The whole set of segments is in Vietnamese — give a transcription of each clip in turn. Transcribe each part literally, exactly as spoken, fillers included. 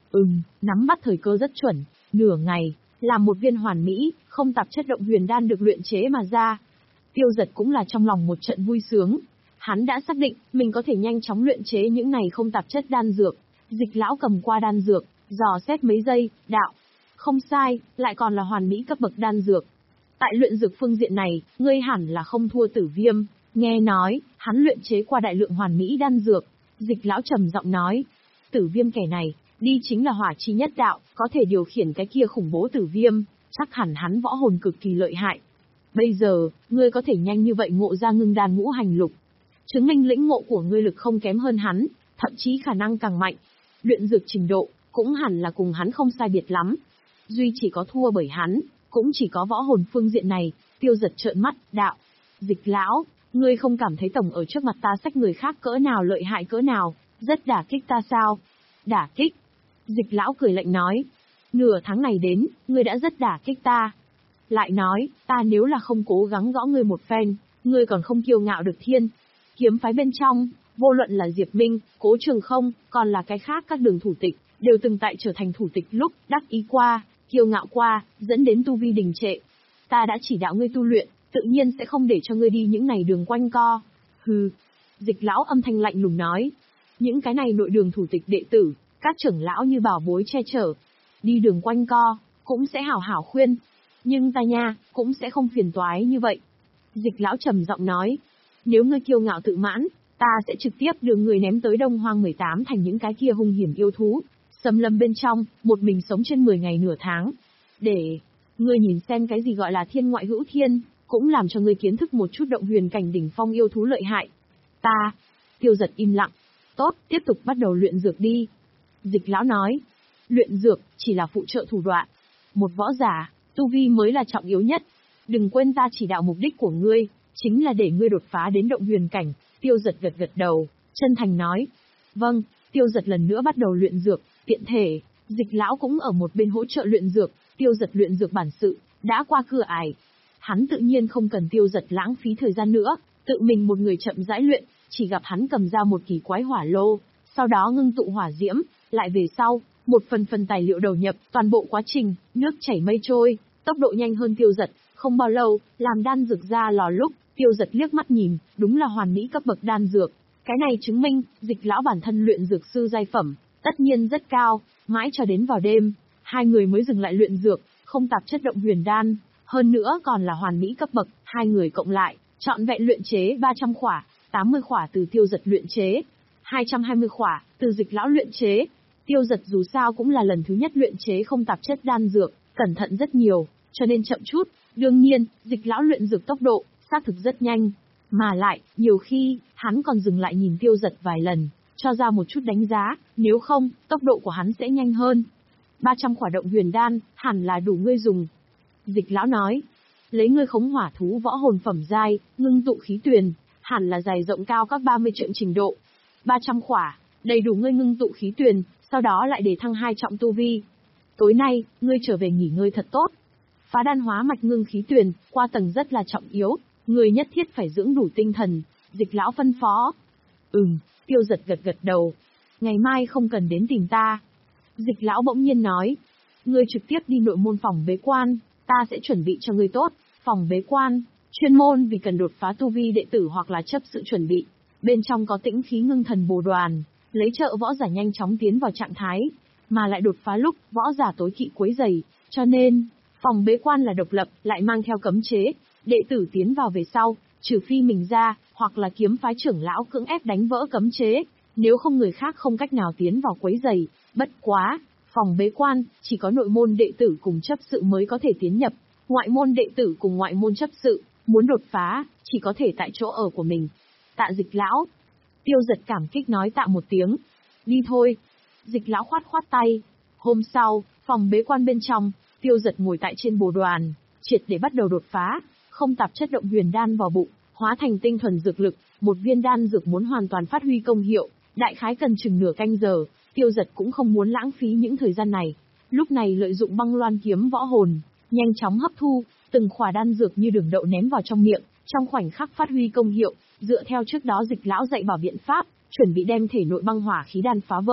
Ừm, nắm bắt thời cơ rất chuẩn, nửa ngày, làm một viên hoàn mỹ, không tạp chất động huyền đan được luyện chế mà ra. Tiêu Giật cũng là trong lòng một trận vui sướng. Hắn đã xác định, mình có thể nhanh chóng luyện chế những này không tạp chất đan dược. Dịch lão cầm qua đan dược, dò xét mấy giây, đạo. Không sai, lại còn là hoàn mỹ cấp bậc đan dược. Tại luyện dược phương diện này, ngươi hẳn là không thua Tử Viêm. Nghe nói, hắn luyện chế qua đại lượng hoàn mỹ đan dược. Dịch lão trầm giọng nói. Tử Viêm kẻ này, đi chính là hỏa chi nhất đạo, có thể điều khiển cái kia khủng bố Tử Viêm, chắc hẳn hắn võ hồn cực kỳ lợi hại. Bây giờ, ngươi có thể nhanh như vậy ngộ ra ngưng đan ngũ hành lục. Chứng minh lĩnh ngộ của ngươi lực không kém hơn hắn, thậm chí khả năng càng mạnh. Luyện dược trình độ, cũng hẳn là cùng hắn không sai biệt lắm. Duy chỉ có thua bởi hắn, cũng chỉ có võ hồn phương diện này. Tiêu Giật trợn mắt, đạo. Dịch lão, ngươi không cảm thấy tổng ở trước mặt ta xách người khác cỡ nào lợi hại cỡ nào, rất đả kích ta sao? Đả kích? Dịch lão cười lạnh nói. Nửa tháng này đến, ngươi đã rất đả kích ta. Lại nói, ta nếu là không cố gắng gõ ngươi một phen, ngươi còn không kiêu ngạo được thiên. Kiếm phái bên trong, vô luận là Diệp Minh, Cố Trường Không, còn là cái khác các đường thủ tịch, đều từng tại trở thành thủ tịch lúc đắc ý qua, kiêu ngạo qua, dẫn đến tu vi đình trệ. Ta đã chỉ đạo ngươi tu luyện, tự nhiên sẽ không để cho ngươi đi những này đường quanh co. Hừ. Dịch lão âm thanh lạnh lùng nói. Những cái này nội đường thủ tịch đệ tử, các trưởng lão như bảo bối che chở. Đi đường quanh co, cũng sẽ hảo hảo khuyên. Nhưng ta nha, cũng sẽ không phiền toái như vậy. Dịch lão trầm giọng nói. Nếu ngươi kiêu ngạo tự mãn, ta sẽ trực tiếp đưa người ném tới Đông Hoang mười tám thành những cái kia hung hiểm yêu thú. Xâm lâm bên trong, một mình sống trên mười ngày nửa tháng. Để ngươi nhìn xem cái gì gọi là thiên ngoại hữu thiên, cũng làm cho ngươi kiến thức một chút động huyền cảnh đỉnh phong yêu thú lợi hại. Ta, Tiêu Giật im lặng. Tốt, tiếp tục bắt đầu luyện dược đi. Dịch lão nói. Luyện dược, chỉ là phụ trợ thủ đoạn. Một võ giả, tu vi mới là trọng yếu nhất. Đừng quên ta chỉ đạo mục đích của ngươi, chính là để ngươi đột phá đến động huyền cảnh. Tiêu Giật gật gật đầu, chân thành nói. Vâng, Tiêu Giật lần nữa bắt đầu luyện dược, tiện thể, Dịch lão cũng ở một bên hỗ trợ luyện dược. Tiêu Giật luyện dược bản sự, đã qua cửa ải. Hắn tự nhiên không cần Tiêu Giật lãng phí thời gian nữa, tự mình một người chậm rãi luyện, chỉ gặp hắn cầm ra một kỳ quái hỏa lô, sau đó ngưng tụ hỏa diễm, lại về sau, một phần phần tài liệu đầu nhập, toàn bộ quá trình, nước chảy mây trôi, tốc độ nhanh hơn Tiêu Giật, không bao lâu, làm đan dược ra lò lúc, Tiêu Giật liếc mắt nhìn, đúng là hoàn mỹ cấp bậc đan dược. Cái này chứng minh, Dịch lão bản thân luyện dược sư giai phẩm, tất nhiên rất cao, mãi cho đến vào đêm, hai người mới dừng lại luyện dược, không tạp chất động huyền đan, hơn nữa còn là hoàn mỹ cấp bậc, hai người cộng lại, trọn vẹn luyện chế ba trăm khỏa, tám mươi khỏa từ Tiêu Giật luyện chế, hai trăm hai mươi khỏa từ Dịch lão luyện chế. Tiêu Giật dù sao cũng là lần thứ nhất luyện chế không tạp chất đan dược, cẩn thận rất nhiều, cho nên chậm chút. Đương nhiên, Dịch lão luyện dược tốc độ, xác thực rất nhanh. Mà lại, nhiều khi, hắn còn dừng lại nhìn Tiêu Giật vài lần, cho ra một chút đánh giá, nếu không, tốc độ của hắn sẽ nhanh hơn. ba trăm khỏa động huyền đan, hẳn là đủ ngươi dùng. Dịch lão nói, lấy ngươi khống hỏa thú võ hồn phẩm giai, ngưng tụ khí tuyền, hẳn là dày rộng cao các ba mươi trượng trình độ. ba trăm khỏa, đầy đủ ngươi ngưng tụ khí tuyền, sau đó lại để thăng hai trọng tu vi. Tối nay, ngươi trở về nghỉ ngơi thật tốt. Phá đan hóa mạch ngưng khí tuyền, qua tầng rất là trọng yếu, ngươi nhất thiết phải dưỡng đủ tinh thần. Dịch lão phân phó. Ừm, Tiêu Giật gật gật đầu. Ngày mai không cần đến tìm ta. Dịch lão bỗng nhiên nói. Ngươi trực tiếp đi nội môn phòng bế quan, ta sẽ chuẩn bị cho ngươi tốt. Phòng bế quan, chuyên môn vì cần đột phá tu vi đệ tử hoặc là chấp sự chuẩn bị. Bên trong có tĩnh khí ngưng thần bồ đoàn, lấy trợ võ giả nhanh chóng tiến vào trạng thái, mà lại đột phá lúc võ giả tối kỵ quấy rầy, cho nên phòng bế quan là độc lập, lại mang theo cấm chế, đệ tử tiến vào về sau, trừ phi mình ra, hoặc là kiếm phái trưởng lão cưỡng ép đánh vỡ cấm chế, nếu không người khác không cách nào tiến vào quấy rầy. Bất quá, phòng bế quan chỉ có nội môn đệ tử cùng chấp sự mới có thể tiến nhập, ngoại môn đệ tử cùng ngoại môn chấp sự muốn đột phá, chỉ có thể tại chỗ ở của mình. Tạ Dịch lão. Tiêu Giật cảm kích nói tạ một tiếng. Đi thôi. Dịch lão khoát khoát tay. Hôm sau, phòng bế quan bên trong, Tiêu Giật ngồi tại trên bồ đoàn, triệt để bắt đầu đột phá, không tạp chất động huyền đan vào bụng, hóa thành tinh thuần dược lực, một viên đan dược muốn hoàn toàn phát huy công hiệu, đại khái cần chừng nửa canh giờ, Tiêu Giật cũng không muốn lãng phí những thời gian này. Lúc này lợi dụng băng loan kiếm võ hồn, nhanh chóng hấp thu, từng khỏa đan dược như đường đậu ném vào trong miệng, trong khoảnh khắc phát huy công hiệu, dựa theo trước đó Dịch lão dạy bảo biện pháp, chuẩn bị đem thể nội băng hỏa khí đan phá vỡ,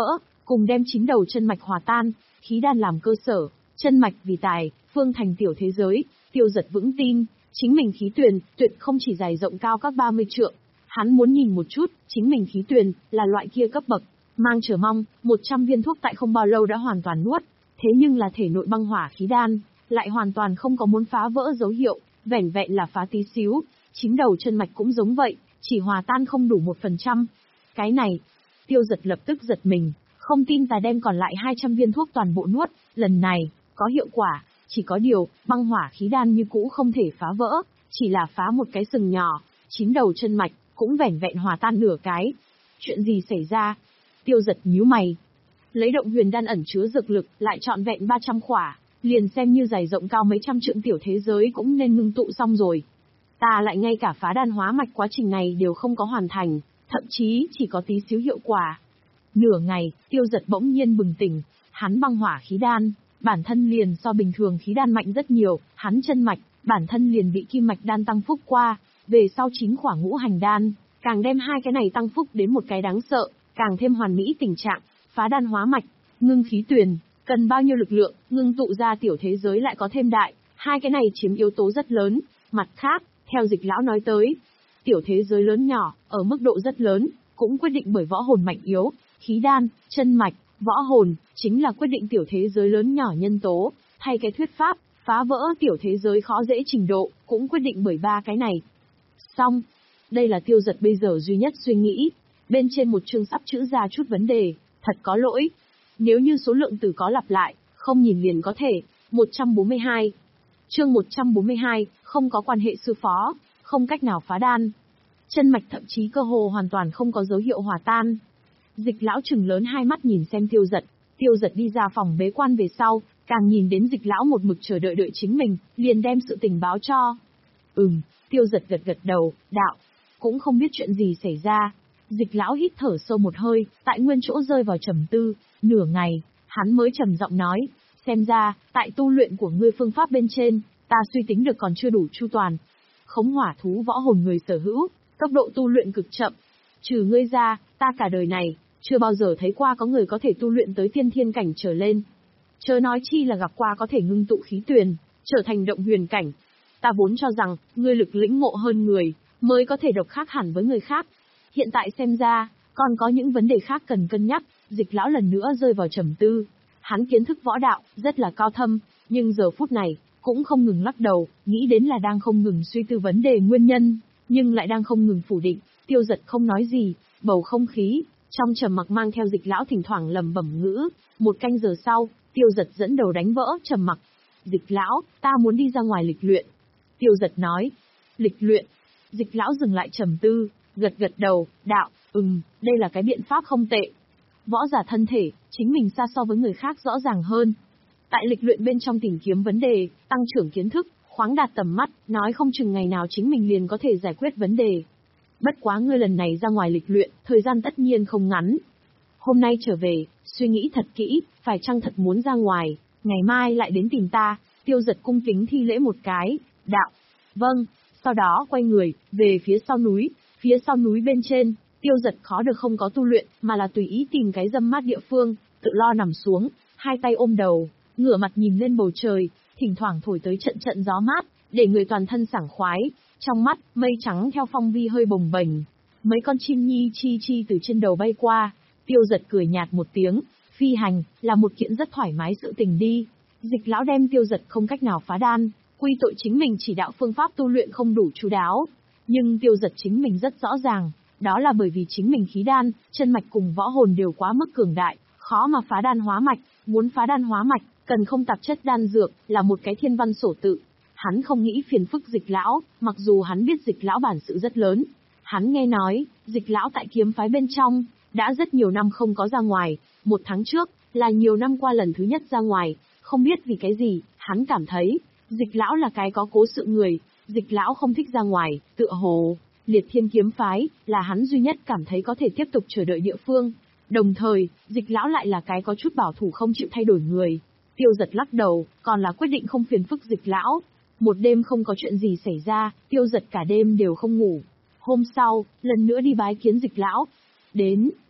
cùng đem chín đầu chân mạch hòa tan, khí đan làm cơ sở, chân mạch vì tài, phương thành tiểu thế giới. Tiêu Dật vững tin, chính mình khí tuyền, tuyệt không chỉ dài rộng cao các ba mươi trượng. Hắn muốn nhìn một chút, chính mình khí tuyền, là loại kia cấp bậc, mang chờ mong, một trăm viên thuốc tại không bao lâu đã hoàn toàn nuốt. Thế nhưng là thể nội băng hỏa khí đan, lại hoàn toàn không có muốn phá vỡ dấu hiệu, vẻn vẹn là phá tí xíu. Chín đầu chân mạch cũng giống vậy, chỉ hòa tan không đủ một phần trăm. Cái này, Tiêu Dật lập tức giật mình, không tin ta đem còn lại hai trăm viên thuốc toàn bộ nuốt, lần này, có hiệu quả, chỉ có điều, băng hỏa khí đan như cũ không thể phá vỡ, chỉ là phá một cái sừng nhỏ, chín đầu chân mạch, cũng vẻn vẹn hòa tan nửa cái. Chuyện gì xảy ra? Tiêu Dật nhíu mày. Lấy động huyền đan ẩn chứa dược lực, lại trọn vẹn ba trăm khỏa, liền xem như dày rộng cao mấy trăm trượng tiểu thế giới cũng nên ngưng tụ xong rồi. Ta lại ngay cả phá đan hóa mạch quá trình này đều không có hoàn thành, thậm chí chỉ có tí xíu hiệu quả. Nửa ngày, Tiêu Dật bỗng nhiên bừng tỉnh, hắn băng hỏa khí đan, bản thân liền so bình thường khí đan mạnh rất nhiều, hắn chân mạch, bản thân liền bị kim mạch đan tăng phúc qua, về sau chín khỏa ngũ hành đan, càng đem hai cái này tăng phúc đến một cái đáng sợ, càng thêm hoàn mỹ tình trạng, phá đan hóa mạch, ngưng khí tuyền, cần bao nhiêu lực lượng, ngưng tụ ra tiểu thế giới lại có thêm đại, hai cái này chiếm yếu tố rất lớn. Mặt khác, theo Dịch lão nói tới, tiểu thế giới lớn nhỏ, ở mức độ rất lớn, cũng quyết định bởi võ hồn mạnh yếu, khí đan, chân mạch, võ hồn, chính là quyết định tiểu thế giới lớn nhỏ nhân tố, thay cái thuyết pháp, phá vỡ tiểu thế giới khó dễ trình độ, cũng quyết định bởi ba cái này. Xong, đây là Tiêu Dật bây giờ duy nhất suy nghĩ, bên trên một chương sắp chữ ra chút vấn đề, thật có lỗi. Nếu như số lượng từ có lặp lại, không nhìn liền có thể, một trăm bốn mươi hai. Chương một trăm bốn mươi hai, không có quan hệ sư phó, không cách nào phá đan. Chân mạch thậm chí cơ hồ hoàn toàn không có dấu hiệu hòa tan. Dịch lão trừng lớn hai mắt nhìn xem Tiêu Dật, Tiêu Dật đi ra phòng bế quan về sau, càng nhìn đến Dịch lão một mực chờ đợi đợi chính mình, liền đem sự tình báo cho. Ừm, Tiêu Dật gật gật đầu, đạo, cũng không biết chuyện gì xảy ra. Dịch lão hít thở sâu một hơi, tại nguyên chỗ rơi vào trầm tư, nửa ngày, hắn mới trầm giọng nói, xem ra, tại tu luyện của ngươi phương pháp bên trên, ta suy tính được còn chưa đủ chu toàn. Khống hỏa thú võ hồn người sở hữu, tốc độ tu luyện cực chậm. Trừ ngươi ra, ta cả đời này, chưa bao giờ thấy qua có người có thể tu luyện tới tiên thiên cảnh trở lên. Chớ nói chi là gặp qua có thể ngưng tụ khí tuyền, trở thành động huyền cảnh. Ta vốn cho rằng, ngươi lực lĩnh ngộ hơn người, mới có thể độc khác hẳn với người khác. Hiện tại xem ra, còn có những vấn đề khác cần cân nhắc. Dịch lão lần nữa rơi vào trầm tư. Hắn kiến thức võ đạo, rất là cao thâm, nhưng giờ phút này, cũng không ngừng lắc đầu, nghĩ đến là đang không ngừng suy tư vấn đề nguyên nhân, nhưng lại đang không ngừng phủ định. Tiêu Dật không nói gì, bầu không khí, trong trầm mặc mang theo Dịch lão thỉnh thoảng lầm bẩm ngữ. Một canh giờ sau, Tiêu Dật dẫn đầu đánh vỡ trầm mặc. Dịch lão, ta muốn đi ra ngoài lịch luyện. Tiêu Dật nói, lịch luyện. Dịch lão dừng lại trầm tư, gật gật đầu, đạo, ừm, đây là cái biện pháp không tệ. Võ giả thân thể, chính mình xa so với người khác rõ ràng hơn. Tại lịch luyện bên trong tìm kiếm vấn đề, tăng trưởng kiến thức, khoáng đạt tầm mắt, nói không chừng ngày nào chính mình liền có thể giải quyết vấn đề. Bất quá ngươi lần này ra ngoài lịch luyện, thời gian tất nhiên không ngắn. Hôm nay trở về, suy nghĩ thật kỹ, phải chăng thật muốn ra ngoài, ngày mai lại đến tìm ta. Tiêu Dật cung kính thi lễ một cái, đạo, vâng, sau đó quay người, về phía sau núi, phía sau núi bên trên, Tiêu Dật khó được không có tu luyện, mà là tùy ý tìm cái râm mát địa phương, tự lo nằm xuống, hai tay ôm đầu, ngửa mặt nhìn lên bầu trời, thỉnh thoảng thổi tới trận trận gió mát, để người toàn thân sảng khoái, trong mắt, mây trắng theo phong vi hơi bồng bềnh, mấy con chim nhi chi chi từ trên đầu bay qua. Tiêu Dật cười nhạt một tiếng, phi hành, là một kiện rất thoải mái sự tình đi. Dịch lão đem Tiêu Dật không cách nào phá đan, quy tội chính mình chỉ đạo phương pháp tu luyện không đủ chu đáo. Nhưng Tiêu Dật chính mình rất rõ ràng, đó là bởi vì chính mình khí đan, chân mạch cùng võ hồn đều quá mức cường đại, khó mà phá đan hóa mạch, muốn phá đan hóa mạch, cần không tạp chất đan dược, là một cái thiên văn sổ tự. Hắn không nghĩ phiền phức Dịch lão, mặc dù hắn biết Dịch lão bản sự rất lớn. Hắn nghe nói, Dịch lão tại kiếm phái bên trong, đã rất nhiều năm không có ra ngoài, một tháng trước, là nhiều năm qua lần thứ nhất ra ngoài, không biết vì cái gì, hắn cảm thấy, Dịch lão là cái có cố sự người, Dịch lão không thích ra ngoài, tựa hồ, Liệt Thiên kiếm phái, là hắn duy nhất cảm thấy có thể tiếp tục chờ đợi địa phương. Đồng thời, Dịch lão lại là cái có chút bảo thủ không chịu thay đổi người. Tiêu Dật lắc đầu, còn là quyết định không phiền phức Dịch lão. Một đêm không có chuyện gì xảy ra, Tiêu Dật cả đêm đều không ngủ. Hôm sau, lần nữa đi bái kiến Dịch lão. Đến.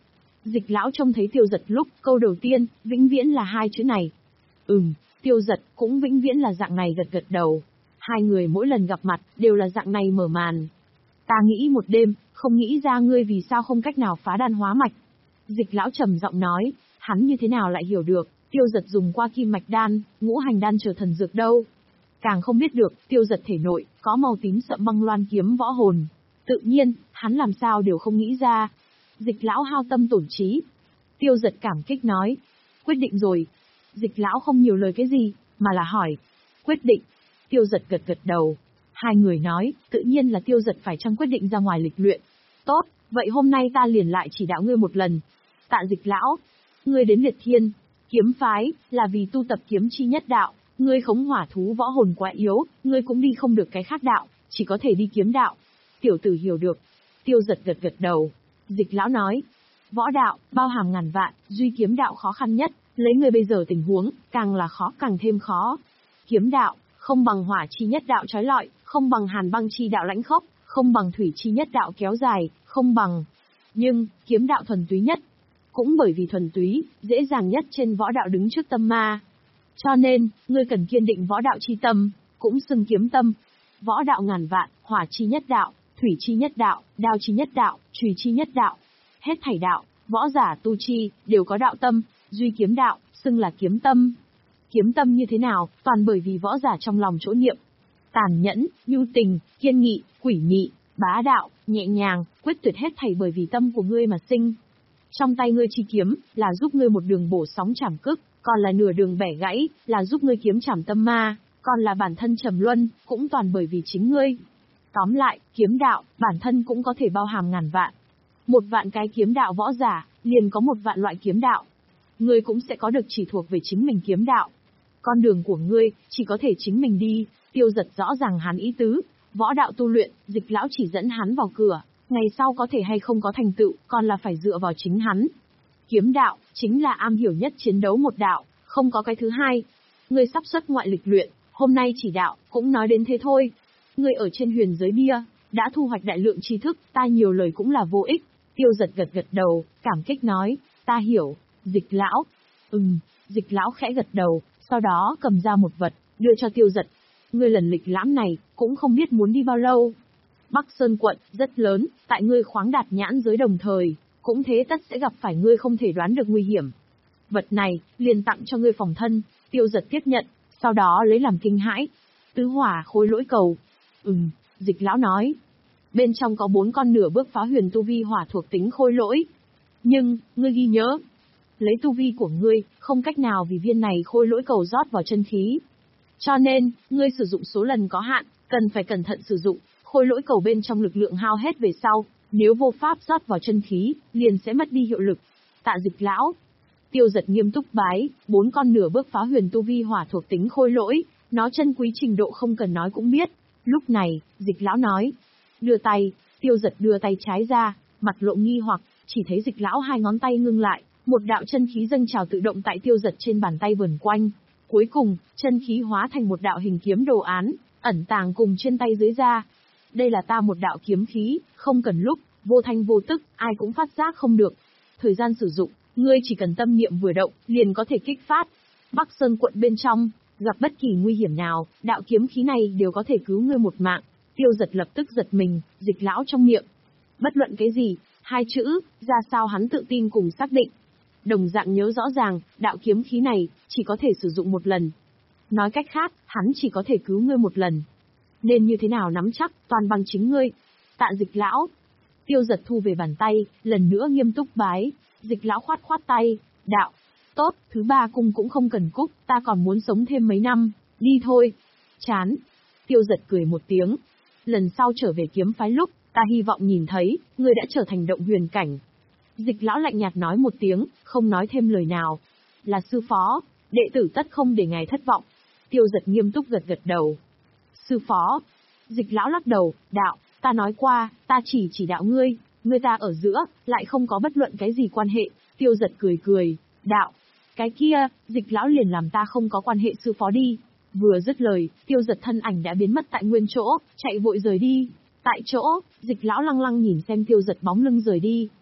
Dịch lão trông thấy Tiêu Giật lúc, câu đầu tiên, vĩnh viễn là hai chữ này. Ừm, Tiêu Giật cũng vĩnh viễn là dạng này gật gật đầu. Hai người mỗi lần gặp mặt, đều là dạng này mở màn. Ta nghĩ một đêm, không nghĩ ra ngươi vì sao không cách nào phá đan hóa mạch. Dịch lão trầm giọng nói, hắn như thế nào lại hiểu được, Tiêu Giật dùng qua kim mạch đan, ngũ hành đan trở thần dược đâu. Càng không biết được, Tiêu Giật thể nội, có màu tím sậm băng loan kiếm võ hồn. Tự nhiên, hắn làm sao đều không nghĩ ra. Dịch lão hao tâm tổn trí. Tiêu Giật cảm kích nói, quyết định rồi. Dịch lão không nhiều lời cái gì, mà là hỏi, quyết định. Tiêu Giật gật gật đầu. Hai người nói, tự nhiên là Tiêu Giật phải chăng quyết định ra ngoài lịch luyện. Tốt, vậy hôm nay ta liền lại chỉ đạo ngươi một lần. Tạ Dịch lão, ngươi đến Liệt Thiên kiếm phái, là vì tu tập kiếm chi nhất đạo, ngươi khống hỏa thú võ hồn quá yếu, ngươi cũng đi không được cái khác đạo, chỉ có thể đi kiếm đạo. Tiểu tử hiểu được. Tiêu Giật gật gật đầu. Dịch lão nói, võ đạo, bao hàm ngàn vạn, duy kiếm đạo khó khăn nhất, lấy ngươi bây giờ tình huống, càng là khó càng thêm khó. Kiếm đạo, không bằng hỏa chi nhất đạo trói lọi, không bằng hàn băng chi đạo lãnh khốc, không bằng thủy chi nhất đạo kéo dài, không bằng. Nhưng, kiếm đạo thuần túy nhất. Cũng bởi vì thuần túy, dễ dàng nhất trên võ đạo đứng trước tâm ma. Cho nên, ngươi cần kiên định võ đạo chi tâm, cũng xưng kiếm tâm. Võ đạo ngàn vạn, hỏa chi nhất đạo, thủy chi nhất đạo, đao chi nhất đạo, chùy chi nhất đạo. Hết thảy đạo, võ giả tu chi, đều có đạo tâm, duy kiếm đạo, xưng là kiếm tâm. Kiếm tâm như thế nào, toàn bởi vì võ giả trong lòng chỗ niệm. Tàn nhẫn, nhu tình, kiên nghị, quỷ mị, bá đạo, nhẹ nhàng, quyết tuyệt hết thảy bởi vì tâm của ngươi mà sinh. Trong tay ngươi chi kiếm, là giúp ngươi một đường bổ sóng chảm cức, còn là nửa đường bẻ gãy, là giúp ngươi kiếm chảm tâm ma, còn là bản thân trầm luân, cũng toàn bởi vì chính ngươi. Tóm lại, kiếm đạo, bản thân cũng có thể bao hàm ngàn vạn. Một vạn cái kiếm đạo võ giả, liền có một vạn loại kiếm đạo. Ngươi cũng sẽ có được chỉ thuộc về chính mình kiếm đạo. Con đường của ngươi, chỉ có thể chính mình đi. Tiêu Giật rõ ràng hắn ý tứ, võ đạo tu luyện, Dịch lão chỉ dẫn hắn vào cửa, ngày sau có thể hay không có thành tựu, còn là phải dựa vào chính hắn. Kiếm đạo, chính là am hiểu nhất chiến đấu một đạo, không có cái thứ hai. Ngươi sắp xuất ngoại lịch luyện, hôm nay chỉ đạo, cũng nói đến thế thôi. Ngươi ở trên huyền giới bia, đã thu hoạch đại lượng tri thức, ta nhiều lời cũng là vô ích. Tiêu Giật gật gật đầu, cảm kích nói, ta hiểu. Dịch lão, ừm, Dịch lão khẽ gật đầu, sau đó cầm ra một vật, đưa cho Tiêu Giật. Ngươi lần lịch lãm này, cũng không biết muốn đi bao lâu. Bắc Sơn quận, rất lớn, tại ngươi khoáng đạt nhãn giới đồng thời, cũng thế tất sẽ gặp phải ngươi không thể đoán được nguy hiểm. Vật này, liền tặng cho ngươi phòng thân. Tiêu Giật tiếp nhận, sau đó lấy làm kinh hãi. Tứ hỏa khối lỗi cầu. Ừm, Dịch lão nói. Bên trong có bốn con nửa bước phá huyền tu vi hỏa thuộc tính khôi lỗi. Nhưng, ngươi ghi nhớ, lấy tu vi của ngươi, không cách nào vì viên này khôi lỗi cầu rót vào chân khí. Cho nên, ngươi sử dụng số lần có hạn, cần phải cẩn thận sử dụng, khôi lỗi cầu bên trong lực lượng hao hết về sau, nếu vô pháp rót vào chân khí, liền sẽ mất đi hiệu lực. Tạ Dịch lão. Tiêu Giật nghiêm túc bái, bốn con nửa bước phá huyền tu vi hỏa thuộc tính khôi lỗi, nó chân quý trình độ không cần nói cũng biết. Lúc này, Dịch lão nói, đưa tay. Tiêu Giật đưa tay trái ra, mặt lộ nghi hoặc, chỉ thấy Dịch lão hai ngón tay ngưng lại, một đạo chân khí dâng trào tự động tại Tiêu Giật trên bàn tay vần quanh. Cuối cùng, chân khí hóa thành một đạo hình kiếm đồ án, ẩn tàng cùng trên tay dưới da. Đây là ta một đạo kiếm khí, không cần lúc, vô thanh vô tức, ai cũng phát giác không được. Thời gian sử dụng, ngươi chỉ cần tâm niệm vừa động, liền có thể kích phát. Bắc Sơn quận bên trong, gặp bất kỳ nguy hiểm nào, đạo kiếm khí này đều có thể cứu ngươi một mạng. Tiêu Giật lập tức giật mình, Dịch lão trong miệng. Bất luận cái gì, hai chữ, ra sao hắn tự tin cùng xác định. Đồng dạng nhớ rõ ràng, đạo kiếm khí này, chỉ có thể sử dụng một lần. Nói cách khác, hắn chỉ có thể cứu ngươi một lần. Nên như thế nào nắm chắc, toàn bằng chính ngươi. Tạ Dịch lão. Tiêu Giật thu về bàn tay, lần nữa nghiêm túc bái. Dịch lão khoát khoát tay, đạo. Tốt, thứ ba cung cũng không cần cúc, ta còn muốn sống thêm mấy năm, đi thôi. Chán. Tiêu Giật cười một tiếng. Lần sau trở về kiếm phái lúc, ta hy vọng nhìn thấy, ngươi đã trở thành động huyền cảnh. Dịch lão lạnh nhạt nói một tiếng, không nói thêm lời nào. Là sư phó, đệ tử tất không để ngài thất vọng. Tiêu Giật nghiêm túc gật gật đầu. Sư phó. Dịch lão lắc đầu, đạo, ta nói qua, ta chỉ chỉ đạo ngươi, ngươi ta ở giữa, lại không có bất luận cái gì quan hệ. Tiêu Giật cười cười, đạo, cái kia, Dịch lão liền làm ta không có quan hệ sư phó đi. Vừa dứt lời, Tiêu Giật thân ảnh đã biến mất tại nguyên chỗ, chạy vội rời đi. Tại chỗ, Dịch lão lăng lăng nhìn xem Tiêu Giật bóng lưng rời đi.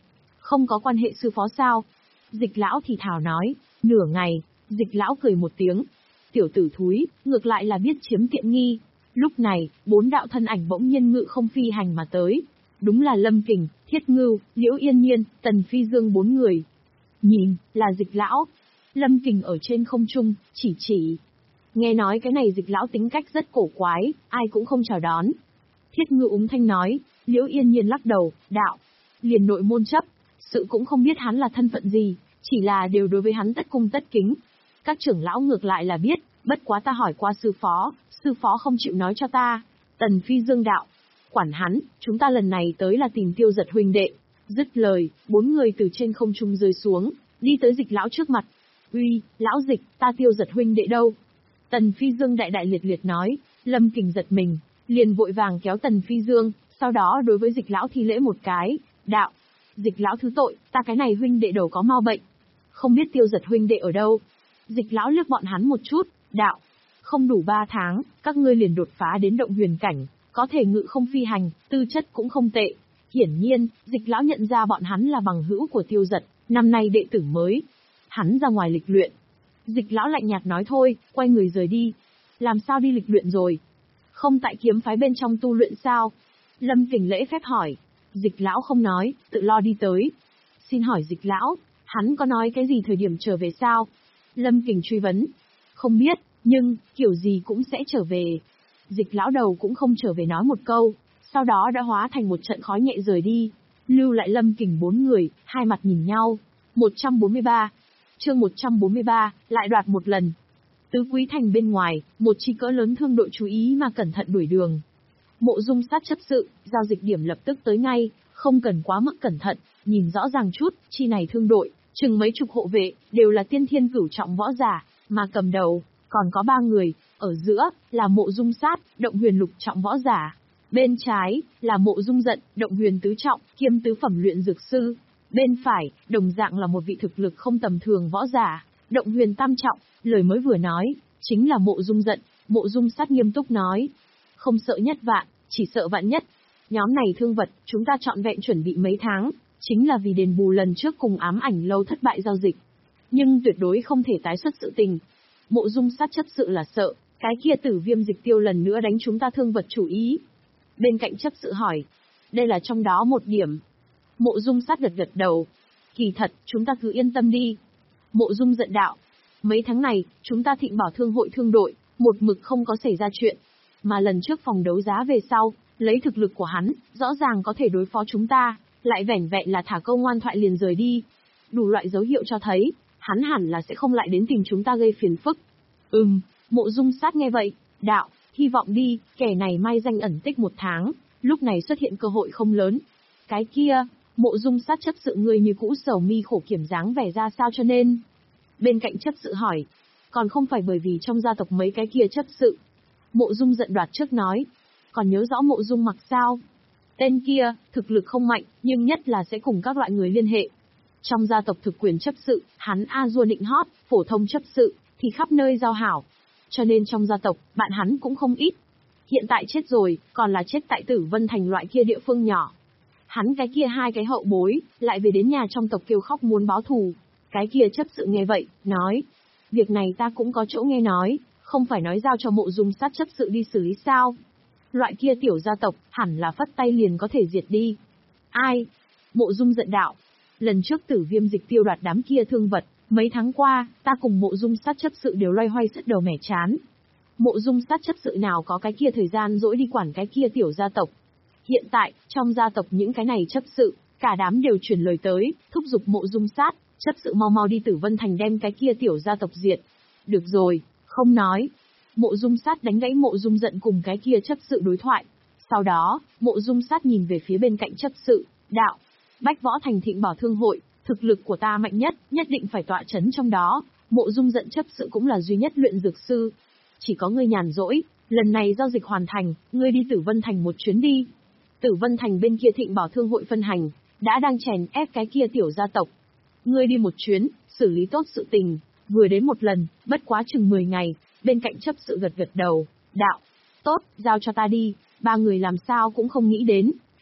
Không có quan hệ sư phó sao? Dịch lão thì thào nói. Nửa ngày, dịch lão cười một tiếng. Tiểu tử thúi, ngược lại là biết chiếm tiện nghi. Lúc này, bốn đạo thân ảnh bỗng nhiên ngự không phi hành mà tới. Đúng là Lâm Kình, Thiết Ngưu, Liễu Yên Nhiên, Tần Phi Dương bốn người. Nhìn, là dịch lão. Lâm Kình ở trên không trung, chỉ chỉ. Nghe nói cái này dịch lão tính cách rất cổ quái, ai cũng không chào đón. Thiết Ngưu úng thanh nói, Liễu Yên Nhiên lắc đầu, đạo. Liền nội môn chấp, sự cũng không biết hắn là thân phận gì, chỉ là đều đối với hắn tất cung tất kính. Các trưởng lão ngược lại là biết, bất quá ta hỏi qua sư phó, sư phó không chịu nói cho ta. Tần Phi Dương đạo, quản hắn, chúng ta lần này tới là tìm Tiêu Giật huynh đệ. Dứt lời, bốn người từ trên không trung rơi xuống, đi tới dịch lão trước mặt. Uy, lão dịch, ta Tiêu Giật huynh đệ đâu? Tần Phi Dương đại đại liệt liệt nói. Lâm Kình giật mình, liền vội vàng kéo Tần Phi Dương, sau đó đối với dịch lão thi lễ một cái, đạo. Dịch lão thứ tội, ta cái này huynh đệ đầu có mau bệnh. Không biết Tiêu Giật huynh đệ ở đâu? Dịch lão liếc bọn hắn một chút, đạo. Không đủ ba tháng, các ngươi liền đột phá đến động huyền cảnh, có thể ngự không phi hành, tư chất cũng không tệ. Hiển nhiên, dịch lão nhận ra bọn hắn là bằng hữu của Tiêu Giật, năm nay đệ tử mới. Hắn ra ngoài lịch luyện. Dịch lão lạnh nhạt nói thôi, quay người rời đi. Làm sao đi lịch luyện rồi? Không tại kiếm phái bên trong tu luyện sao? Lâm Kình lễ phép hỏi. Dịch lão không nói, tự lo đi tới. Xin hỏi dịch lão, hắn có nói cái gì thời điểm trở về sao? Lâm Kình truy vấn. Không biết, nhưng, kiểu gì cũng sẽ trở về. Dịch lão đầu cũng không trở về nói một câu, sau đó đã hóa thành một trận khói nhẹ rời đi. Lưu lại Lâm Kình bốn người, hai mặt nhìn nhau. một trăm bốn mươi ba. Chương một trăm bốn mươi ba, lại đoạt một lần. Tứ Quý Thành bên ngoài, một chi cỡ lớn thương đội chú ý mà cẩn thận đuổi đường. Mộ Dung Sát chấp sự, giao dịch điểm lập tức tới ngay, không cần quá mức cẩn thận, nhìn rõ ràng chút, chi này thương đội, chừng mấy chục hộ vệ, đều là tiên thiên cửu trọng võ giả, mà cầm đầu, còn có ba người, ở giữa, là Mộ Dung Sát, động huyền lục trọng võ giả. Bên trái, là Mộ Dung Giận, động huyền tứ trọng, kiêm tứ phẩm luyện dược sư. Bên phải, đồng dạng là một vị thực lực không tầm thường võ giả, động huyền tam trọng, lời mới vừa nói, chính là Mộ Dung Giận. Mộ Dung Sát nghiêm túc nói, không sợ nhất vạn, chỉ sợ vạn nhất. Nhóm này thương vật, chúng ta trọn vẹn chuẩn bị mấy tháng, chính là vì đền bù lần trước cùng ám ảnh lâu thất bại giao dịch. Nhưng tuyệt đối không thể tái xuất sự tình. Mộ Dung Sát chấp sự là sợ, cái kia Tử Viêm Dịch Tiêu lần nữa đánh chúng ta thương vật chủ ý. Bên cạnh chấp sự hỏi, đây là trong đó một điểm. Mộ Dung Sát gật gật đầu. Kỳ thật, chúng ta cứ yên tâm đi. Mộ Dung Giận đạo, mấy tháng này, chúng ta Thịnh Bảo Thương hội thương đội, một mực không có xảy ra chuyện. Mà lần trước phòng đấu giá về sau, lấy thực lực của hắn, rõ ràng có thể đối phó chúng ta, lại vẻn vẹn là thả câu ngoan thoại liền rời đi. Đủ loại dấu hiệu cho thấy, hắn hẳn là sẽ không lại đến tìm chúng ta gây phiền phức. Ừm, Mộ Dung Sát nghe vậy, đạo, hy vọng đi, kẻ này mai danh ẩn tích một tháng, lúc này xuất hiện cơ hội không lớn. Cái kia, Mộ Dung Sát chấp sự người như cũ sầu mi khổ kiểm dáng vẻ ra sao cho nên. Bên cạnh chấp sự hỏi, còn không phải bởi vì trong gia tộc mấy cái kia chấp sự. Mộ Dung Giận đoạt trước nói, còn nhớ rõ Mộ Dung Mặc sao? Tên kia, thực lực không mạnh, nhưng nhất là sẽ cùng các loại người liên hệ. Trong gia tộc thực quyền chấp sự, hắn a dua nịnh hót, phổ thông chấp sự, thì khắp nơi giao hảo. Cho nên trong gia tộc, bạn hắn cũng không ít. Hiện tại chết rồi, còn là chết tại Tử Vân Thành loại kia địa phương nhỏ. Hắn cái kia hai cái hậu bối, lại về đến nhà trong tộc kêu khóc muốn báo thù. Cái kia chấp sự nghe vậy, nói, việc này ta cũng có chỗ nghe nói, không phải nói giao cho Mộ Dung Sát chấp sự đi xử lý sao? Loại kia tiểu gia tộc, hẳn là phất tay liền có thể diệt đi. Ai? Mộ Dung Giận đạo. Lần trước Tử Viêm Dịch Tiêu đoạt đám kia thương vật, mấy tháng qua, ta cùng Mộ Dung Sát chấp sự đều loay hoay sứt đầu mẻ chán. Mộ Dung Sát chấp sự nào có cái kia thời gian dỗi đi quản cái kia tiểu gia tộc. Hiện tại, trong gia tộc những cái này chấp sự, cả đám đều truyền lời tới, thúc giục Mộ Dung Sát, chấp sự mau mau đi Tử Vân Thành đem cái kia tiểu gia tộc diệt. Được rồi, không nói. Mộ Dung Sát đánh gãy Mộ Dung Giận cùng cái kia chấp sự đối thoại. Sau đó, Mộ Dung Sát nhìn về phía bên cạnh chấp sự, đạo, Bách Võ Thành Thịnh Bảo Thương hội, thực lực của ta mạnh nhất, nhất định phải tọa chấn trong đó. Mộ Dung Giận chấp sự cũng là duy nhất luyện dược sư. Chỉ có ngươi nhàn rỗi, lần này giao dịch hoàn thành, ngươi đi Tử Vân Thành một chuyến đi. Tử Vân Thành bên kia Thịnh Bảo Thương hội phân hành, đã đang chèn ép cái kia tiểu gia tộc. Ngươi đi một chuyến, xử lý tốt sự tình, vừa đến một lần, bất quá chừng mười ngày, bên cạnh chấp sự gật gật đầu, đạo, tốt, giao cho ta đi, ba người làm sao cũng không nghĩ đến.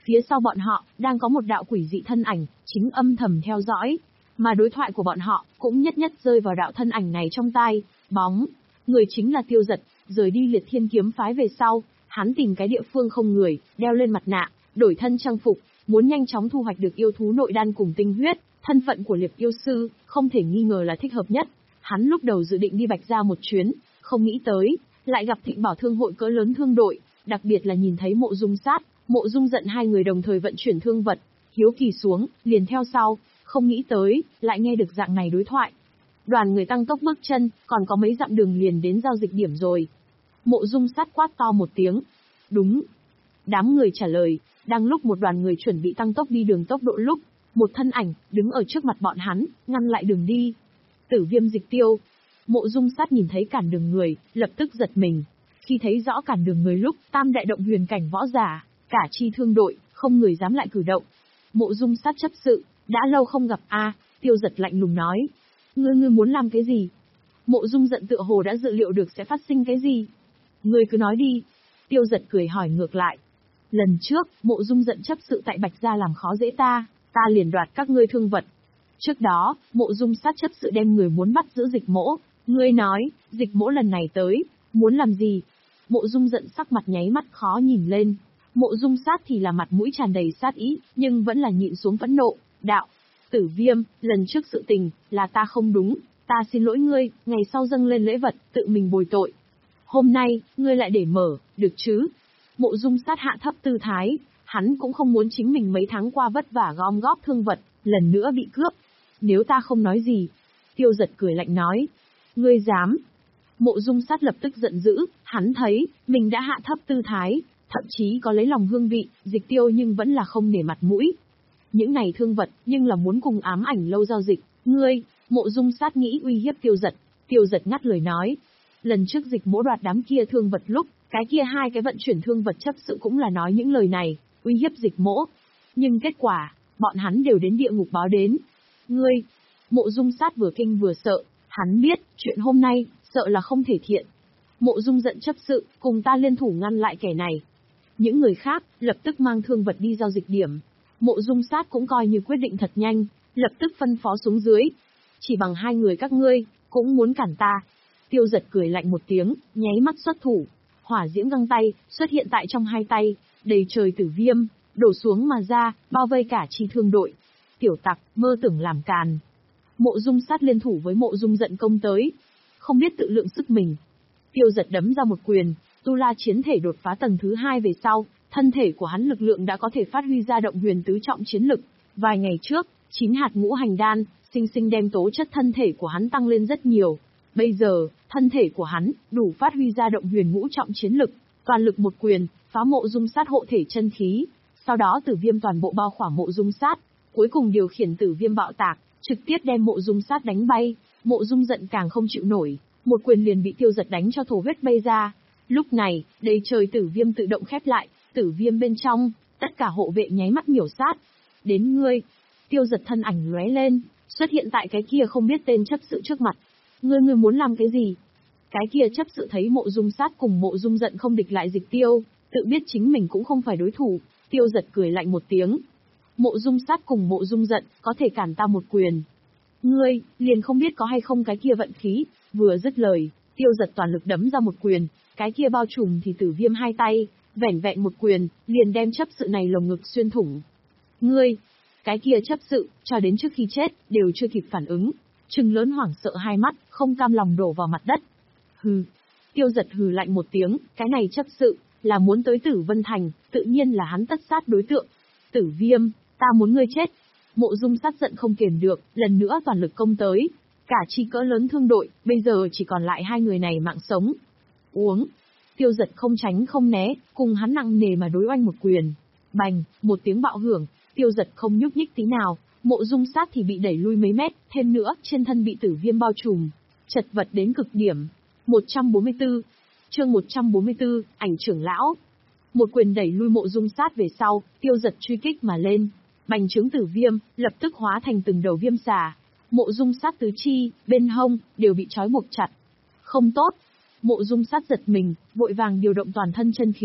Phía sau bọn họ, đang có một đạo quỷ dị thân ảnh, chính âm thầm theo dõi. Mà đối thoại của bọn họ, cũng nhất nhất rơi vào đạo thân ảnh này trong tai. Bóng. Người chính là Tiêu Dật, rời đi Liệt Thiên kiếm phái về sau, hắn tìm cái địa phương không người, đeo lên mặt nạ, đổi thân trang phục, muốn nhanh chóng thu hoạch được yêu thú nội đan cùng tinh huyết. Thân phận của Liệp yêu sư, không thể nghi ngờ là thích hợp nhất. Hắn lúc đầu dự định đi Bạch Gia một chuyến, không nghĩ tới, lại gặp Thịnh Bảo Thương hội cỡ lớn thương đội, đặc biệt là nhìn thấy Mộ Dung Sát, Mộ Dung Giận hai người đồng thời vận chuyển thương vật, hiếu kỳ xuống, liền theo sau, không nghĩ tới, lại nghe được dạng này đối thoại. Đoàn người tăng tốc bước chân, còn có mấy dặm đường liền đến giao dịch điểm rồi. Mộ Dung Sát quát to một tiếng. Đúng. Đám người trả lời, đang lúc một đoàn người chuẩn bị tăng tốc đi đường tốc độ lúc, một thân ảnh, đứng ở trước mặt bọn hắn, ngăn lại đường đi. Tử Viêm Dịch Tiêu. Mộ Dung Sát nhìn thấy cản đường người, lập tức giật mình. Khi thấy rõ cản đường người lúc, tam đại động huyền cảnh võ giả, cả chi thương đội, không người dám lại cử động. Mộ Dung Sát chấp sự, đã lâu không gặp a, Tiêu Dật lạnh lùng nói. Ngươi ngươi muốn làm cái gì? Mộ Dung Giận tựa hồ đã dự liệu được sẽ phát sinh cái gì. Ngươi cứ nói đi. Tiêu Dật cười hỏi ngược lại. Lần trước, Mộ Dung Giận chấp sự tại Bạch Gia làm khó dễ ta, ta liền đoạt các ngươi thương vật. Trước đó, Mộ Dung Sát chấp sự đem người muốn bắt giữ Dịch Mỗ. Ngươi nói, Dịch Mỗ lần này tới, muốn làm gì? Mộ Dung Giận sắc mặt nháy mắt khó nhìn lên. Mộ Dung Sát thì là mặt mũi tràn đầy sát ý, nhưng vẫn là nhịn xuống phẫn nộ, đạo. Tử Viêm, lần trước sự tình, là ta không đúng, ta xin lỗi ngươi, ngày sau dâng lên lễ vật, tự mình bồi tội. Hôm nay, ngươi lại để mở, được chứ? Mộ Dung Sát hạ thấp tư thái, hắn cũng không muốn chính mình mấy tháng qua vất vả gom góp thương vật, lần nữa bị cướp. Nếu ta không nói gì, Tiêu Dật cười lạnh nói. Ngươi dám? Mộ Dung Sát lập tức giận dữ, hắn thấy, mình đã hạ thấp tư thái, thậm chí có lấy lòng hương vị, Dịch Tiêu nhưng vẫn là không nể mặt mũi. Những này thương vật, nhưng là muốn cùng ám ảnh lâu giao dịch, ngươi, Mộ Dung Sát nghĩ uy hiếp Tiêu Dật. Tiêu Dật ngắt lời nói. Lần trước Dịch Mỗ đoạt đám kia thương vật lúc, cái kia hai cái vận chuyển thương vật chấp sự cũng là nói những lời này, uy hiếp Dịch Mỗ. Nhưng kết quả, bọn hắn đều đến địa ngục báo đến. Ngươi, Mộ Dung Sát vừa kinh vừa sợ, hắn biết, chuyện hôm nay, sợ là không thể thiện. Mộ Dung Giận chấp sự, cùng ta liên thủ ngăn lại kẻ này. Những người khác, lập tức mang thương vật đi giao dịch điểm. Mộ Dung Sát cũng coi như quyết định thật nhanh, lập tức phân phó xuống dưới. Chỉ bằng hai người các ngươi, cũng muốn cản ta. Tiêu Dật cười lạnh một tiếng, nháy mắt xuất thủ. Hỏa diễm găng tay, xuất hiện tại trong hai tay, đầy trời tử viêm, đổ xuống mà ra, bao vây cả chi thương đội. Tiểu tặc, mơ tưởng làm càn. Mộ Dung Sát liên thủ với Mộ Dung Giận công tới. Không biết tự lượng sức mình. Tiêu Dật đấm ra một quyền, tu la chiến thể đột phá tầng thứ hai về sau, thân thể của hắn lực lượng đã có thể phát huy ra động huyền tứ trọng chiến lực. Vài ngày trước, chín hạt ngũ hành đan, sinh sinh đem tố chất thân thể của hắn tăng lên rất nhiều. Bây giờ, thân thể của hắn, đủ phát huy ra động huyền ngũ trọng chiến lực, toàn lực một quyền, phá Mộ Dung Sát hộ thể chân khí. Sau đó tử viêm toàn bộ bao khỏa Mộ Dung Sát, cuối cùng điều khiển tử viêm bạo tạc, trực tiếp đem Mộ Dung Sát đánh bay. Mộ Dung Giận càng không chịu nổi, một quyền liền bị Tiêu Dật đánh cho thổ huyết bay ra. Lúc này, đầy trời tử viêm tự động khép lại, tử viêm bên trong, tất cả hộ vệ nháy mắt miểu sát. Đến ngươi. Tiêu Dật thân ảnh lóe lên, xuất hiện tại cái kia không biết tên chấp sự trước mặt. Ngươi ngươi muốn làm cái gì? Cái kia chấp sự thấy Mộ Dung Sát cùng Mộ Dung Giận không địch lại Dịch Tiêu, tự biết chính mình cũng không phải đối thủ. Tiêu Dật cười lạnh một tiếng. Mộ Dung Sát cùng Mộ Dung Giận, có thể cản ta một quyền. Ngươi, liền không biết có hay không cái kia vận khí. Vừa dứt lời, Tiêu Dật toàn lực đấm ra một quyền, cái kia bao trùm thì tử viêm hai tay, vẻn vẹn một quyền, liền đem chấp sự này lồng ngực xuyên thủng. Ngươi, cái kia chấp sự, cho đến trước khi chết, đều chưa kịp phản ứng, trừng lớn hoảng sợ hai mắt, không cam lòng đổ vào mặt đất. Hừ. Tiêu Dật hừ lạnh một tiếng, cái này chấp sự, là muốn tới Tử Vân Thành, tự nhiên là hắn tất sát đối tượng. Tử Viêm, ta muốn ngươi chết. Mộ Dung Sát giận không kiềm được, lần nữa toàn lực công tới. Cả chi cỡ lớn thương đội, bây giờ chỉ còn lại hai người này mạng sống. Uống. Tiêu Dật không tránh không né, cùng hắn nặng nề mà đối oanh một quyền. Bành, một tiếng bạo hưởng, Tiêu Dật không nhúc nhích tí nào, Mộ Dung Sát thì bị đẩy lui mấy mét, thêm nữa, trên thân bị tử viêm bao trùm, chật vật đến cực điểm. một trăm bốn mươi tư. Chương một trăm bốn mươi tư, ảnh trưởng lão. Một quyền đẩy lui Mộ Dung Sát về sau, Tiêu Dật truy kích mà lên. Bành trướng tử viêm, lập tức hóa thành từng đầu viêm xà. Mộ Dung Sát tứ chi, bên hông, đều bị trói buộc chặt. Không tốt. Mộ Dung Sát giật mình, vội vàng điều động toàn thân chân khí,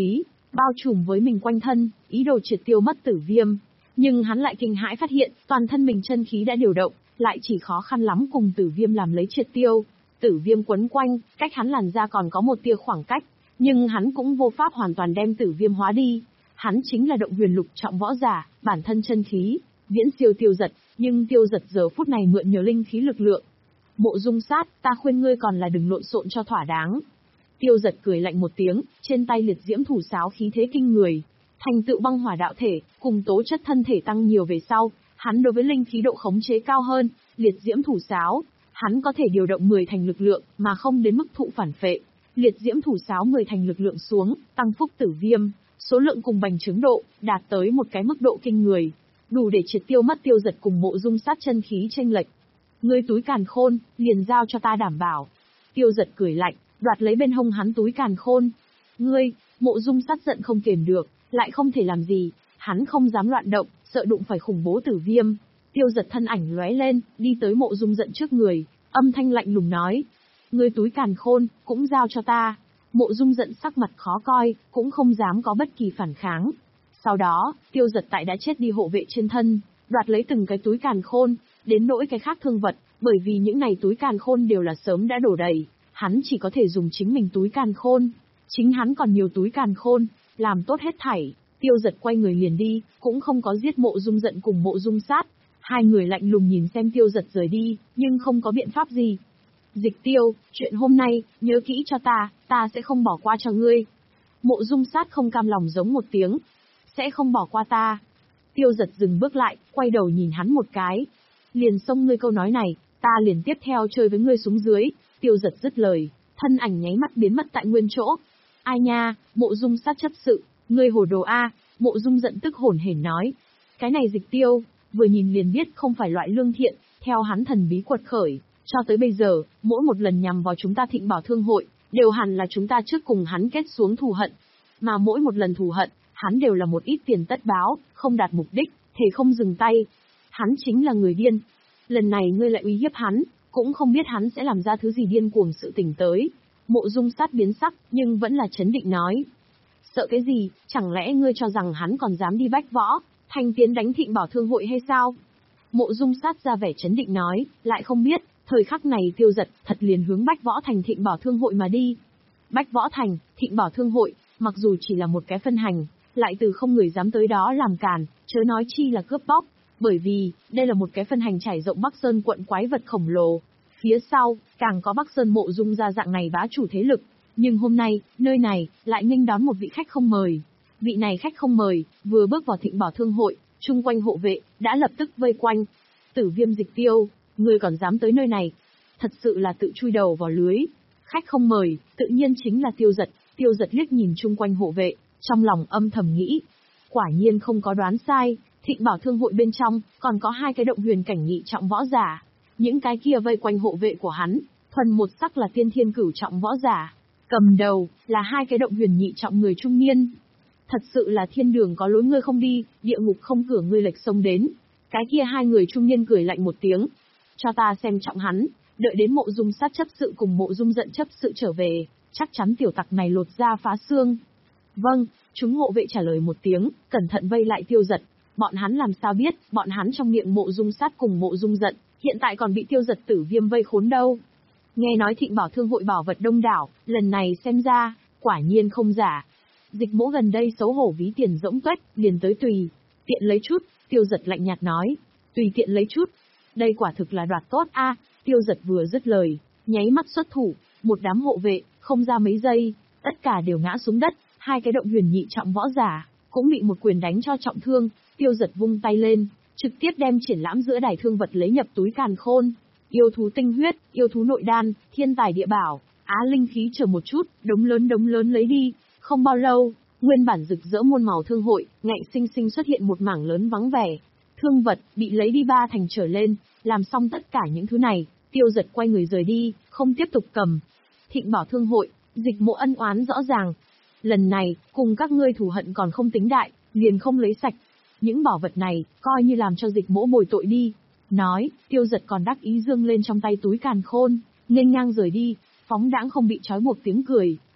bao trùm với mình quanh thân, ý đồ triệt tiêu mất Tử Viêm. Nhưng hắn lại kinh hãi phát hiện, toàn thân mình chân khí đã điều động, lại chỉ khó khăn lắm cùng Tử Viêm làm lấy triệt tiêu. Tử Viêm quấn quanh, cách hắn làn ra còn có một tia khoảng cách, nhưng hắn cũng vô pháp hoàn toàn đem Tử Viêm hóa đi. Hắn chính là động huyền lục trọng võ giả, bản thân chân khí viễn siêu Tiêu Dật, nhưng Tiêu Dật giờ phút này mượn nhờ linh khí lực lượng. Mộ Dung Sát, ta khuyên ngươi còn là đừng lộn xộn cho thỏa đáng. Tiêu Dật cười lạnh một tiếng, trên tay liệt diễm thủ sáo khí thế kinh người, thành tựu băng hỏa đạo thể, cùng tố chất thân thể tăng nhiều về sau, hắn đối với linh khí độ khống chế cao hơn, liệt diễm thủ sáo, hắn có thể điều động mười thành lực lượng, mà không đến mức thụ phản phệ. Liệt diễm thủ sáo mười thành lực lượng xuống, tăng phúc Tử Viêm, số lượng cùng bành trướng độ, đạt tới một cái mức độ kinh người, đủ để triệt tiêu mất Tiêu Dật cùng Mộ Dung Sát chân khí chênh lệch. Ngươi túi càn khôn, liền giao cho ta đảm bảo. Tiêu Dật cười lạnh, đoạt lấy bên hông hắn túi càn khôn. Ngươi, Mộ Dung Sát giận không kềm được, lại không thể làm gì, hắn không dám loạn động, sợ đụng phải khủng bố Tử Viêm. Tiêu Dật thân ảnh lóe lên, đi tới Mộ Dung giận trước người, âm thanh lạnh lùng nói: ngươi túi càn khôn, cũng giao cho ta. Mộ Dung giận sắc mặt khó coi, cũng không dám có bất kỳ phản kháng. Sau đó, Tiêu Dật tại đã chết đi hộ vệ trên thân, đoạt lấy từng cái túi càn khôn, đến nỗi cái khác thương vật, bởi vì những này túi càn khôn đều là sớm đã đổ đầy, hắn chỉ có thể dùng chính mình túi càn khôn. Chính hắn còn nhiều túi càn khôn, làm tốt hết thảy. Tiêu Dật quay người liền đi, cũng không có giết Mộ Dung giận cùng Mộ Dung Sát. Hai người lạnh lùng nhìn xem Tiêu Dật rời đi, nhưng không có biện pháp gì. Dịch Tiêu, chuyện hôm nay, nhớ kỹ cho ta, ta sẽ không bỏ qua cho ngươi. Mộ Dung Sát không cam lòng giống một tiếng. Sẽ không bỏ qua ta. Tiêu Dật dừng bước lại, quay đầu nhìn hắn một cái. Liền xông ngươi câu nói này, ta liền tiếp theo chơi với ngươi xuống dưới. Tiêu Dật dứt lời, thân ảnh nháy mắt biến mất tại nguyên chỗ. Ai nha, Mộ Dung Sát chấp sự, ngươi hồ đồ a. Mộ Dung giận tức hổn hển nói. Cái này Dịch Tiêu, vừa nhìn liền biết không phải loại lương thiện, theo hắn thần bí quật khởi, cho tới bây giờ, mỗi một lần nhằm vào chúng ta Thịnh Bảo Thương hội, đều hẳn là chúng ta trước cùng hắn kết xuống thù hận. Mà mỗi một lần thù hận, hắn đều là một ít tiền tất báo, không đạt mục đích, thể không dừng tay. Hắn chính là người điên. Lần này ngươi lại uy hiếp hắn, cũng không biết hắn sẽ làm ra thứ gì điên cuồng sự tình tới. Mộ Dung Sát biến sắc, nhưng vẫn là chấn định nói. Sợ cái gì, chẳng lẽ ngươi cho rằng hắn còn dám đi bách võ, thành tiến đánh Thịnh Bảo Thương hội hay sao? Mộ Dung Sát ra vẻ chấn định nói, lại không biết, thời khắc này Tiêu Dật thật liền hướng bách võ thành Thịnh Bảo Thương hội mà đi. Bách võ thành, Thịnh Bảo Thương hội, mặc dù chỉ là một cái phân hành, lại từ không người dám tới đó làm cản, chớ nói chi là cướp bóc, bởi vì, đây là một cái phân hành trải rộng Bắc Sơn quận quái vật khổng lồ. Phía sau, càng có Bắc Sơn Mộ Dung gia dạng này bá chủ thế lực. Nhưng hôm nay, nơi này, lại nghênh đón một vị khách không mời. Vị này khách không mời, vừa bước vào Thịnh Bảo Thương hội, chung quanh hộ vệ, đã lập tức vây quanh. Tử Viêm Dịch Tiêu, ngươi còn dám tới nơi này? Thật sự là tự chui đầu vào lưới. Khách không mời, tự nhiên chính là Tiêu Dật. Tiêu Dật liếc nhìn chung quanh hộ vệ, trong lòng âm thầm nghĩ. Quả nhiên không có đoán sai, Thịnh Bảo Thương hội bên trong, còn có hai cái động huyền cảnh nhị trọng võ giả. Những cái kia vây quanh hộ vệ của hắn, thuần một sắc là tiên thiên cửu trọng võ giả. Cầm đầu, là hai cái động huyền nhị trọng người trung niên. Thật sự là thiên đường có lối ngươi không đi, địa ngục không cửa ngươi lệch sông đến. Cái kia hai người trung niên cười lạnh một tiếng. Cho ta xem trọng hắn, đợi đến Mộ Dung Sát chấp sự cùng Mộ Dung giận chấp sự trở về, chắc chắn tiểu tặc này lột da phá xương. Vâng, chúng hộ vệ trả lời một tiếng, cẩn thận vây lại Tiêu Dật. Bọn hắn làm sao biết, bọn hắn trong miệng Mộ Dung Sát cùng Mộ Dung giận, hiện tại còn bị Tiêu Dật Tử Viêm vây khốn đâu. Nghe nói Thịnh Bảo Thương hội bảo vật đông đảo, lần này xem ra, quả nhiên không giả. Dịch Mỗ gần đây xấu hổ ví tiền rỗng tuếch, liền tới tùy tiện lấy chút. Tiêu Dật lạnh nhạt nói, tùy tiện lấy chút. Đây quả thực là đoạt tốt a. Tiêu Dật vừa dứt lời, nháy mắt xuất thủ, một đám hộ vệ, không ra mấy giây, tất cả đều ngã xuống đất. Hai cái động huyền nhị trọng võ giả cũng bị một quyền đánh cho trọng thương. Tiêu Dật vung tay lên, trực tiếp đem triển lãm giữa đài thương vật lấy nhập túi càn khôn. Yêu thú tinh huyết, yêu thú nội đan, thiên tài địa bảo, á linh khí chờ một chút, đống lớn đống lớn lấy đi. Không bao lâu, nguyên bản rực rỡ muôn màu thương hội, ngạnh sinh sinh xuất hiện một mảng lớn vắng vẻ. Thương vật bị lấy đi ba thành trở lên. Làm xong tất cả những thứ này, Tiêu Dật quay người rời đi, không tiếp tục cầm. Thịnh Bảo Thương hội, Dịch Mỗ ân oán rõ ràng. Lần này, cùng các ngươi thù hận còn không tính đại, liền không lấy sạch. Những bảo vật này, coi như làm cho Dịch Mỗ bồi tội đi. Nói, Tiêu Dật còn đắc ý dương lên trong tay túi càn khôn, nghênh ngang rời đi, phóng đãng không bị trói buộc tiếng cười.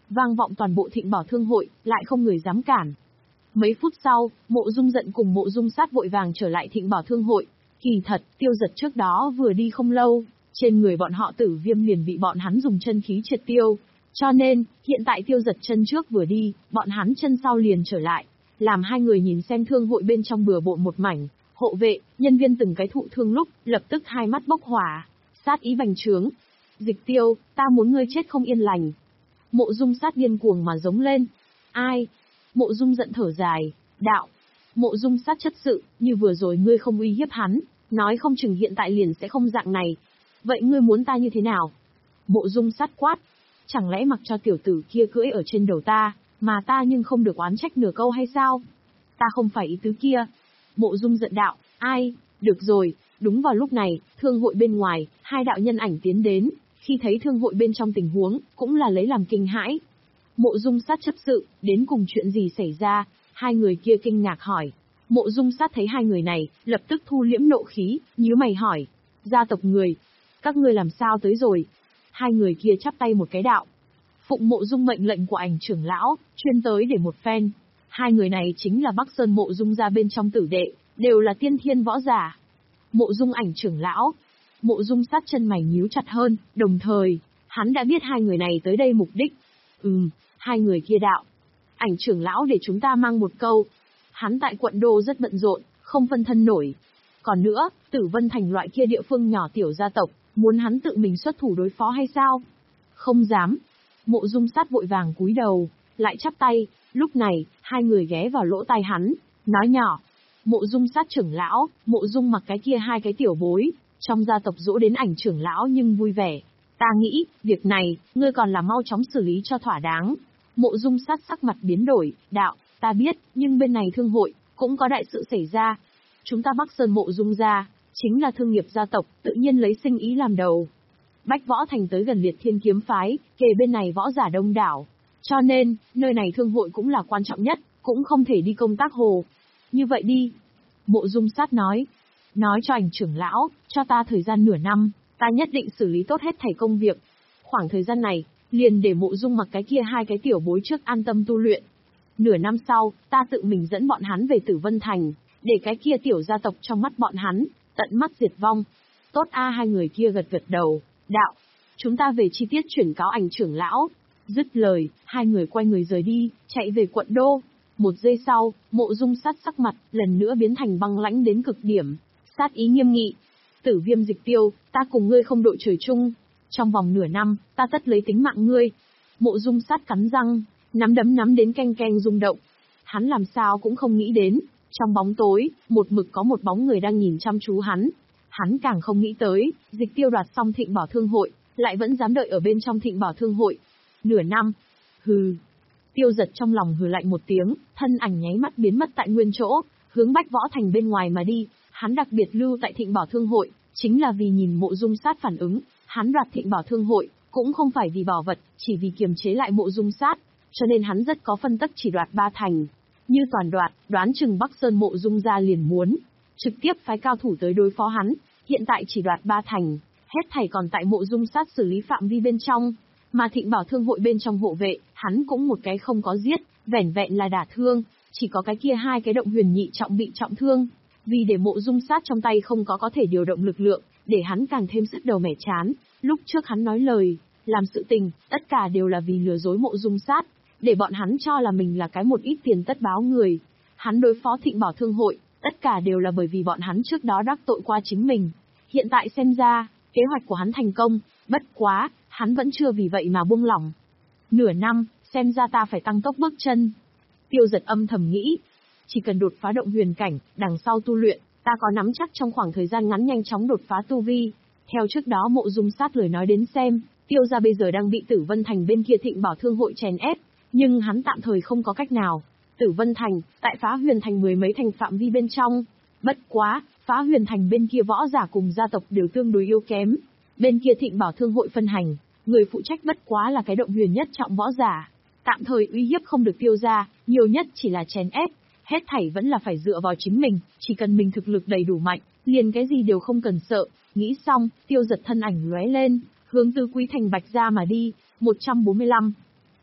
vang vọng toàn bộ Thịnh Bảo Thương hội, lại không người dám cản. Mấy phút sau, Mộ Dung Giận cùng Mộ Dung Sát vội vàng trở lại Thịnh Bảo Thương hội. Kỳ thật, Tiêu Giật trước đó vừa đi không lâu, trên người bọn họ Tử Viêm liền bị bọn hắn dùng chân khí triệt tiêu. Cho nên, hiện tại Tiêu Giật chân trước vừa đi, bọn hắn chân sau liền trở lại, làm hai người nhìn xem thương hội bên trong bừa bộn một mảnh, hộ vệ, nhân viên từng cái thụ thương lúc, lập tức hai mắt bốc hỏa, sát ý bành trướng. Dịch Tiêu, ta muốn ngươi chết không yên lành. Mộ Dung Sát điên cuồng mà giống lên. Ai? Mộ Dung Giận thở dài, đạo. Mộ Dung Sát chất sự, như vừa rồi ngươi không uy hiếp hắn, nói không chừng hiện tại liền sẽ không dạng này. Vậy ngươi muốn ta như thế nào? Mộ Dung Sát quát. Chẳng lẽ mặc cho tiểu tử kia cưỡi ở trên đầu ta, mà ta nhưng không được oán trách nửa câu hay sao? Ta không phải ý tứ kia. Mộ Dung Giận đạo, ai? Được rồi, đúng vào lúc này, thương hội bên ngoài, hai đạo nhân ảnh tiến đến, khi thấy thương hội bên trong tình huống, cũng là lấy làm kinh hãi. Mộ Dung Sát chấp sự, đến cùng chuyện gì xảy ra? Hai người kia kinh ngạc hỏi. Mộ Dung Sát thấy hai người này, lập tức thu liễm nộ khí, nhíu mày hỏi. Gia tộc người, các ngươi làm sao tới rồi? Hai người kia chắp tay một cái đạo. Phụng Mộ Dung mệnh lệnh của Ảnh trưởng lão, chuyên tới để một phen. Hai người này chính là Bắc Sơn Mộ Dung gia bên trong tử đệ, đều là tiên thiên võ giả. Mộ Dung Ảnh trưởng lão. Mộ Dung Sát chân mày nhíu chặt hơn, đồng thời, hắn đã biết hai người này tới đây mục đích. Ừm, hai người kia đạo. Ảnh trưởng lão để chúng ta mang một câu. Hắn tại quận đô rất bận rộn, không phân thân nổi. Còn nữa, Tử Vân Thành loại kia địa phương nhỏ tiểu gia tộc, muốn hắn tự mình xuất thủ đối phó hay sao? Không dám. Mộ Dung Sát vội vàng cúi đầu, lại chắp tay. Lúc này, hai người ghé vào lỗ tai hắn, nói nhỏ. Mộ Dung Sát trưởng lão, Mộ Dung mặc cái kia hai cái tiểu bối, trong gia tộc dỗ đến Ảnh trưởng lão nhưng vui vẻ. Ta nghĩ, việc này, ngươi còn là mau chóng xử lý cho thỏa đáng. Mộ Dung Sát sắc mặt biến đổi, đạo, ta biết, nhưng bên này thương hội, cũng có đại sự xảy ra. Chúng ta Bắc Sơn Mộ Dung gia, chính là thương nghiệp gia tộc, tự nhiên lấy sinh ý làm đầu. Bách Võ Thành tới gần Liệt Thiên Kiếm Phái, kề bên này võ giả đông đảo. Cho nên, nơi này thương hội cũng là quan trọng nhất, cũng không thể đi công tác hồ. Như vậy đi. Mộ Dung Sát nói. Nói cho Ảnh trưởng lão, cho ta thời gian nửa năm, ta nhất định xử lý tốt hết thảy công việc. Khoảng thời gian này, liền để Mộ Dung mặc cái kia hai cái tiểu bối trước an tâm tu luyện. Nửa năm sau, ta tự mình dẫn bọn hắn về Tử Vân Thành, để cái kia tiểu gia tộc trong mắt bọn hắn, tận mắt diệt vong. Tốt a hai người kia gật gật đầu, đạo. Chúng ta về chi tiết chuyển cáo Ảnh trưởng lão. Dứt lời, hai người quay người rời đi, chạy về quận đô. Một giây sau, Mộ Dung Sát sắc mặt, lần nữa biến thành băng lãnh đến cực điểm. Sát ý nghiêm nghị. Tử Viêm Dịch Tiêu, ta cùng ngươi không đội trời chung. Trong vòng nửa năm, ta tất lấy tính mạng ngươi. Mộ Dung Sát cắn răng, nắm đấm nắm đến canh canh rung động. Hắn làm sao cũng không nghĩ đến, trong bóng tối, một mực có một bóng người đang nhìn chăm chú hắn. Hắn càng không nghĩ tới, Dịch Tiêu đoạt xong Thịnh Bảo Thương hội, lại vẫn dám đợi ở bên trong Thịnh Bảo Thương hội. Nửa năm. Hừ. Tiêu Giật trong lòng hừ lạnh một tiếng, thân ảnh nháy mắt biến mất tại nguyên chỗ, hướng Bách Võ Thành bên ngoài mà đi. Hắn đặc biệt lưu tại Thịnh Bảo Thương hội, chính là vì nhìn Mộ Dung Sát phản ứng. Hắn đoạt Thịnh Bảo Thương hội, cũng không phải vì bảo vật, chỉ vì kiềm chế lại Mộ Dung Sát, cho nên hắn rất có phân tắc chỉ đoạt ba thành. Như toàn đoạt, đoán chừng Bắc Sơn Mộ Dung gia liền muốn trực tiếp phái cao thủ tới đối phó hắn, hiện tại chỉ đoạt ba thành, hết thảy còn tại Mộ Dung Sát xử lý phạm vi bên trong, mà Thịnh Bảo Thương hội bên trong hộ vệ, hắn cũng một cái không có giết, vẻn vẹn là đả thương, chỉ có cái kia hai cái động huyền nhị trọng bị trọng thương, vì để Mộ Dung Sát trong tay không có có thể điều động lực lượng, để hắn càng thêm sức đầu mẻ chán. Lúc trước hắn nói lời, làm sự tình, tất cả đều là vì lừa dối Mộ Dung Sát, để bọn hắn cho là mình là cái một ít tiền tất báo người. Hắn đối phó Thịnh Bảo Thương hội, tất cả đều là bởi vì bọn hắn trước đó đắc tội qua chính mình. Hiện tại xem ra, kế hoạch của hắn thành công, bất quá, hắn vẫn chưa vì vậy mà buông lỏng. Nửa năm, xem ra ta phải tăng tốc bước chân. Tiêu Giật âm thầm nghĩ, chỉ cần đột phá động huyền cảnh, đằng sau tu luyện, ta có nắm chắc trong khoảng thời gian ngắn nhanh chóng đột phá tu vi. Theo trước đó Mộ Dung Sát lời nói đến xem, Tiêu gia bây giờ đang bị Tử Vân Thành bên kia Thịnh Bảo Thương hội chèn ép, nhưng hắn tạm thời không có cách nào. Tử Vân Thành, tại Phá Huyền Thành mười mấy thành phạm vi bên trong. Bất quá, Phá Huyền Thành bên kia võ giả cùng gia tộc đều tương đối yếu kém. Bên kia Thịnh Bảo Thương hội phân hành, người phụ trách bất quá là cái động huyền nhất trọng võ giả. Tạm thời uy hiếp không được Tiêu gia, nhiều nhất chỉ là chèn ép. Hết thảy vẫn là phải dựa vào chính mình, chỉ cần mình thực lực đầy đủ mạnh, liền cái gì đều không cần sợ. Nghĩ xong, Tiêu Giật thân ảnh lóe lên, hướng Tứ Quý Thành Bạch gia mà đi. một trăm bốn mươi lăm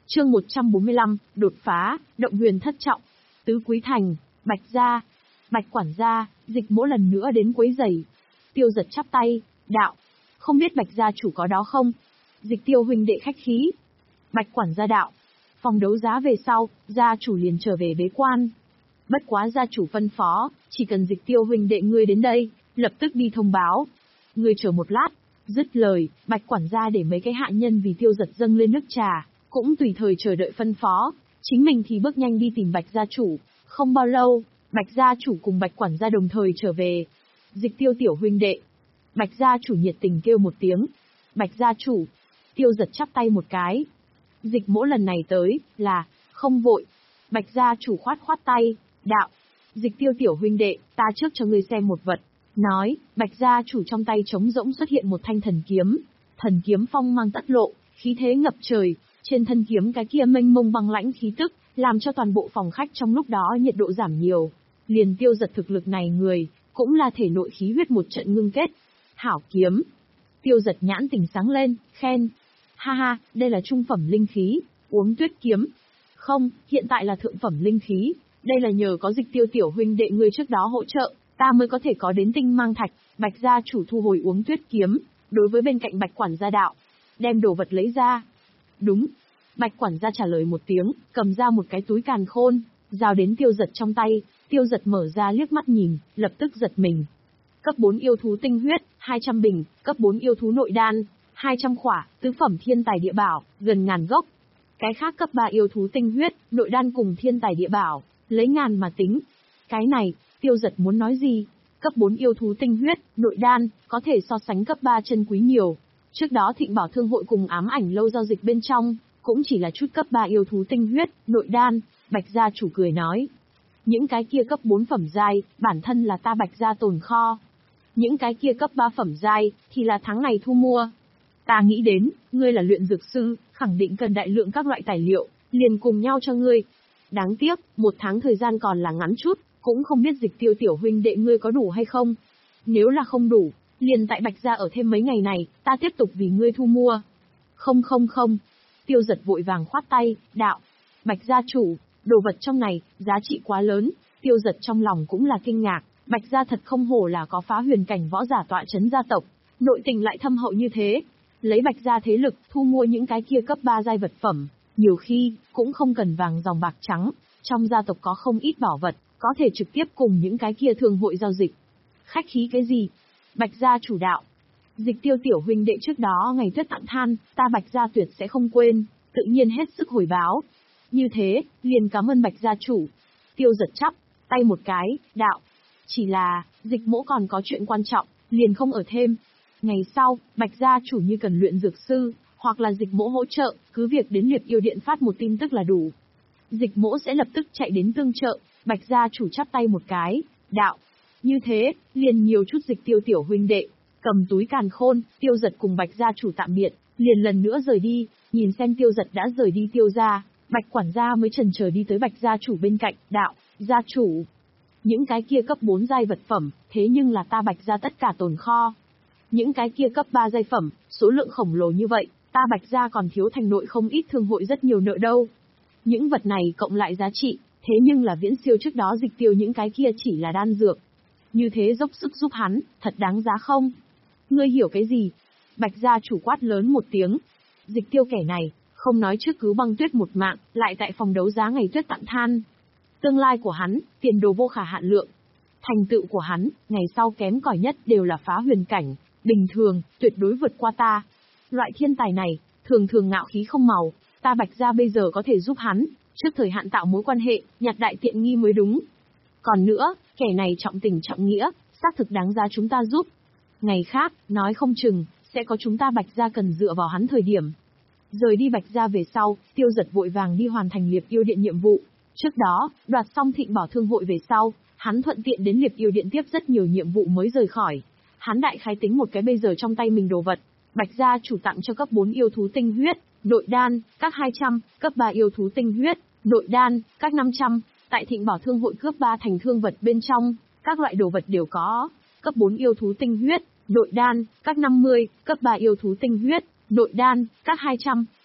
Chương một trăm bốn mươi lăm, đột phá, động huyền thất trọng. Tứ Quý Thành, Bạch gia. Bạch quản gia, Dịch Mỗ lần nữa đến quấy rầy. Tiêu Giật chắp tay, đạo: "Không biết Bạch gia chủ có đó không?" Dịch Tiêu huynh đệ khách khí. Bạch quản gia đạo: "Phòng đấu giá về sau, gia chủ liền trở về bế quan. Bất quá gia chủ phân phó, chỉ cần Dịch Tiêu huynh đệ ngươi đến đây, lập tức đi thông báo. Ngươi chờ một lát." Dứt lời, Bạch quản gia để mấy cái hạ nhân vì Tiêu Giật dâng lên nước trà, cũng tùy thời chờ đợi phân phó, chính mình thì bước nhanh đi tìm Bạch gia chủ. Không bao lâu, Bạch gia chủ cùng Bạch quản gia đồng thời trở về. "Dịch Tiêu tiểu huynh đệ." Bạch gia chủ nhiệt tình kêu một tiếng. "Bạch gia chủ." Tiêu Giật chắp tay một cái. "Dịch Mỗ lần này tới, là, không vội." Bạch gia chủ khoát khoát tay, đạo: "Dịch Tiêu tiểu huynh đệ, ta trước cho ngươi xem một vật." Nói, Bạch gia chủ trong tay trống rỗng xuất hiện một thanh thần kiếm. Thần kiếm phong mang tất lộ, khí thế ngập trời, trên thân kiếm cái kia mênh mông băng lãnh khí tức, làm cho toàn bộ phòng khách trong lúc đó nhiệt độ giảm nhiều. Liền Tiêu Giật thực lực này người, cũng là thể nội khí huyết một trận ngưng kết. Hảo kiếm. Tiêu Giật nhãn tỉnh sáng lên, khen: "Ha ha, đây là trung phẩm linh khí, Uống Tuyết kiếm." "Không, hiện tại là thượng phẩm linh khí, đây là nhờ có Dịch Tiêu tiểu huynh đệ ngươi trước đó hỗ trợ, ta mới có thể có đến tinh mang thạch." Bạch gia chủ thu hồi Uống Tuyết kiếm, đối với bên cạnh Bạch quản gia đạo: "Đem đồ vật lấy ra." "Đúng." Bạch quản gia trả lời một tiếng, cầm ra một cái túi càn khôn, giao đến Tiêu Giật trong tay. Tiêu Giật mở ra liếc mắt nhìn, lập tức giật mình. Cấp bốn yêu thú tinh huyết, hai trăm bình, cấp bốn yêu thú nội đan, hai trăm khỏa, tứ phẩm thiên tài địa bảo, gần ngàn gốc. Cái khác cấp ba yêu thú tinh huyết, nội đan cùng thiên tài địa bảo, lấy ngàn mà tính. Cái này, Tiêu Giật muốn nói gì? Cấp bốn yêu thú tinh huyết, nội đan, có thể so sánh cấp ba chân quý nhiều. Trước đó Thịnh Bảo Thương hội cùng Ám Ảnh lâu giao dịch bên trong, cũng chỉ là chút cấp ba yêu thú tinh huyết, nội đan. Bạch gia chủ cười nói: "Những cái kia cấp bốn phẩm giai, bản thân là ta Bạch gia tồn kho. Những cái kia cấp ba phẩm giai, thì là tháng này thu mua. Ta nghĩ đến, ngươi là luyện dược sư, khẳng định cần đại lượng các loại tài liệu, liền cùng nhau cho ngươi. Đáng tiếc, một tháng thời gian còn là ngắn chút, cũng không biết Dịch Tiêu tiểu huynh đệ ngươi có đủ hay không. Nếu là không đủ, liền tại Bạch gia ở thêm mấy ngày này, ta tiếp tục vì ngươi thu mua." "Không không không." Tiêu Giật vội vàng khoát tay, đạo: "Bạch gia chủ, đồ vật trong này, giá trị quá lớn." Tiêu Giật trong lòng cũng là kinh ngạc, Bạch gia thật không hổ là có phá huyền cảnh võ giả tọa trấn gia tộc, nội tình lại thâm hậu như thế. Lấy Bạch gia thế lực, thu mua những cái kia cấp ba giai vật phẩm, nhiều khi, cũng không cần vàng dòng bạc trắng, trong gia tộc có không ít bảo vật, có thể trực tiếp cùng những cái kia thương hội giao dịch. Khách khí cái gì? Bạch gia chủ đạo: "Dịch Tiêu tiểu huynh đệ trước đó ngày Tuyết tặng than, ta Bạch gia tuyệt sẽ không quên, tự nhiên hết sức hồi báo." "Như thế, liền cảm ơn Bạch gia chủ." Tiêu Giật chắp tay một cái, đạo: "Chỉ là, Dịch Mỗ còn có chuyện quan trọng, liền không ở thêm. Ngày sau, Bạch gia chủ như cần luyện dược sư, hoặc là Dịch Mỗ hỗ trợ, cứ việc đến Liệp Yêu Điện phát một tin tức là đủ. Dịch Mỗ sẽ lập tức chạy đến tương trợ." Bạch gia chủ chắp tay một cái, đạo: "Như thế, liền nhiều chút Dịch Tiêu tiểu huynh đệ." Cầm túi càn khôn, Tiêu Giật cùng Bạch gia chủ tạm biệt, liền lần nữa rời đi. Nhìn xem Tiêu Giật đã rời đi Tiêu gia, Bạch quản gia mới chần chờ đi tới Bạch gia chủ bên cạnh, đạo: "Gia chủ, những cái kia cấp bốn giai vật phẩm, thế nhưng là ta Bạch gia tất cả tồn kho. Những cái kia cấp ba giai phẩm, số lượng khổng lồ như vậy, ta Bạch gia còn thiếu thành nội không ít thương hội rất nhiều nợ đâu. Những vật này cộng lại giá trị, thế nhưng là viễn siêu trước đó Dịch Tiêu những cái kia chỉ là đan dược. Như thế dốc sức giúp hắn, thật đáng giá không?" "Ngươi hiểu cái gì?" Bạch gia chủ quát lớn một tiếng. Dịch Tiêu kẻ này, không nói trước cứu Băng Tuyết một mạng, lại tại phòng đấu giá ngày Tuyết tặng than. Tương lai của hắn, tiền đồ vô khả hạn lượng. Thành tựu của hắn, ngày sau kém cỏi nhất đều là phá huyền cảnh, bình thường, tuyệt đối vượt qua ta. Loại thiên tài này, thường thường ngạo khí không màu, ta Bạch gia bây giờ có thể giúp hắn, trước thời hạn tạo mối quan hệ, nhặt đại tiện nghi mới đúng. Còn nữa, kẻ này trọng tình trọng nghĩa, xác thực đáng giá chúng ta giúp. Ngày khác, nói không chừng, sẽ có chúng ta Bạch gia cần dựa vào hắn thời điểm." Rời đi Bạch gia về sau, Tiêu Giật vội vàng đi hoàn thành Liệp Yêu Điện nhiệm vụ. Trước đó, đoạt xong Thịnh Bảo Thương hội về sau, hắn thuận tiện đến Liệp Yêu Điện tiếp rất nhiều nhiệm vụ mới rời khỏi. Hắn đại khái tính một cái bây giờ trong tay mình đồ vật, Bạch gia chủ tặng cho cấp bốn yêu thú tinh huyết, nội đan, các hai trăm, cấp ba yêu thú tinh huyết, nội đan, các năm trăm, tại Thịnh Bảo Thương hội cướp ba thành thương vật bên trong, các loại đồ vật đều có. Cấp bốn yêu thú tinh huyết, nội đan, các năm mươi, cấp ba yêu thú tinh huyết, nội đan, các hai trăm,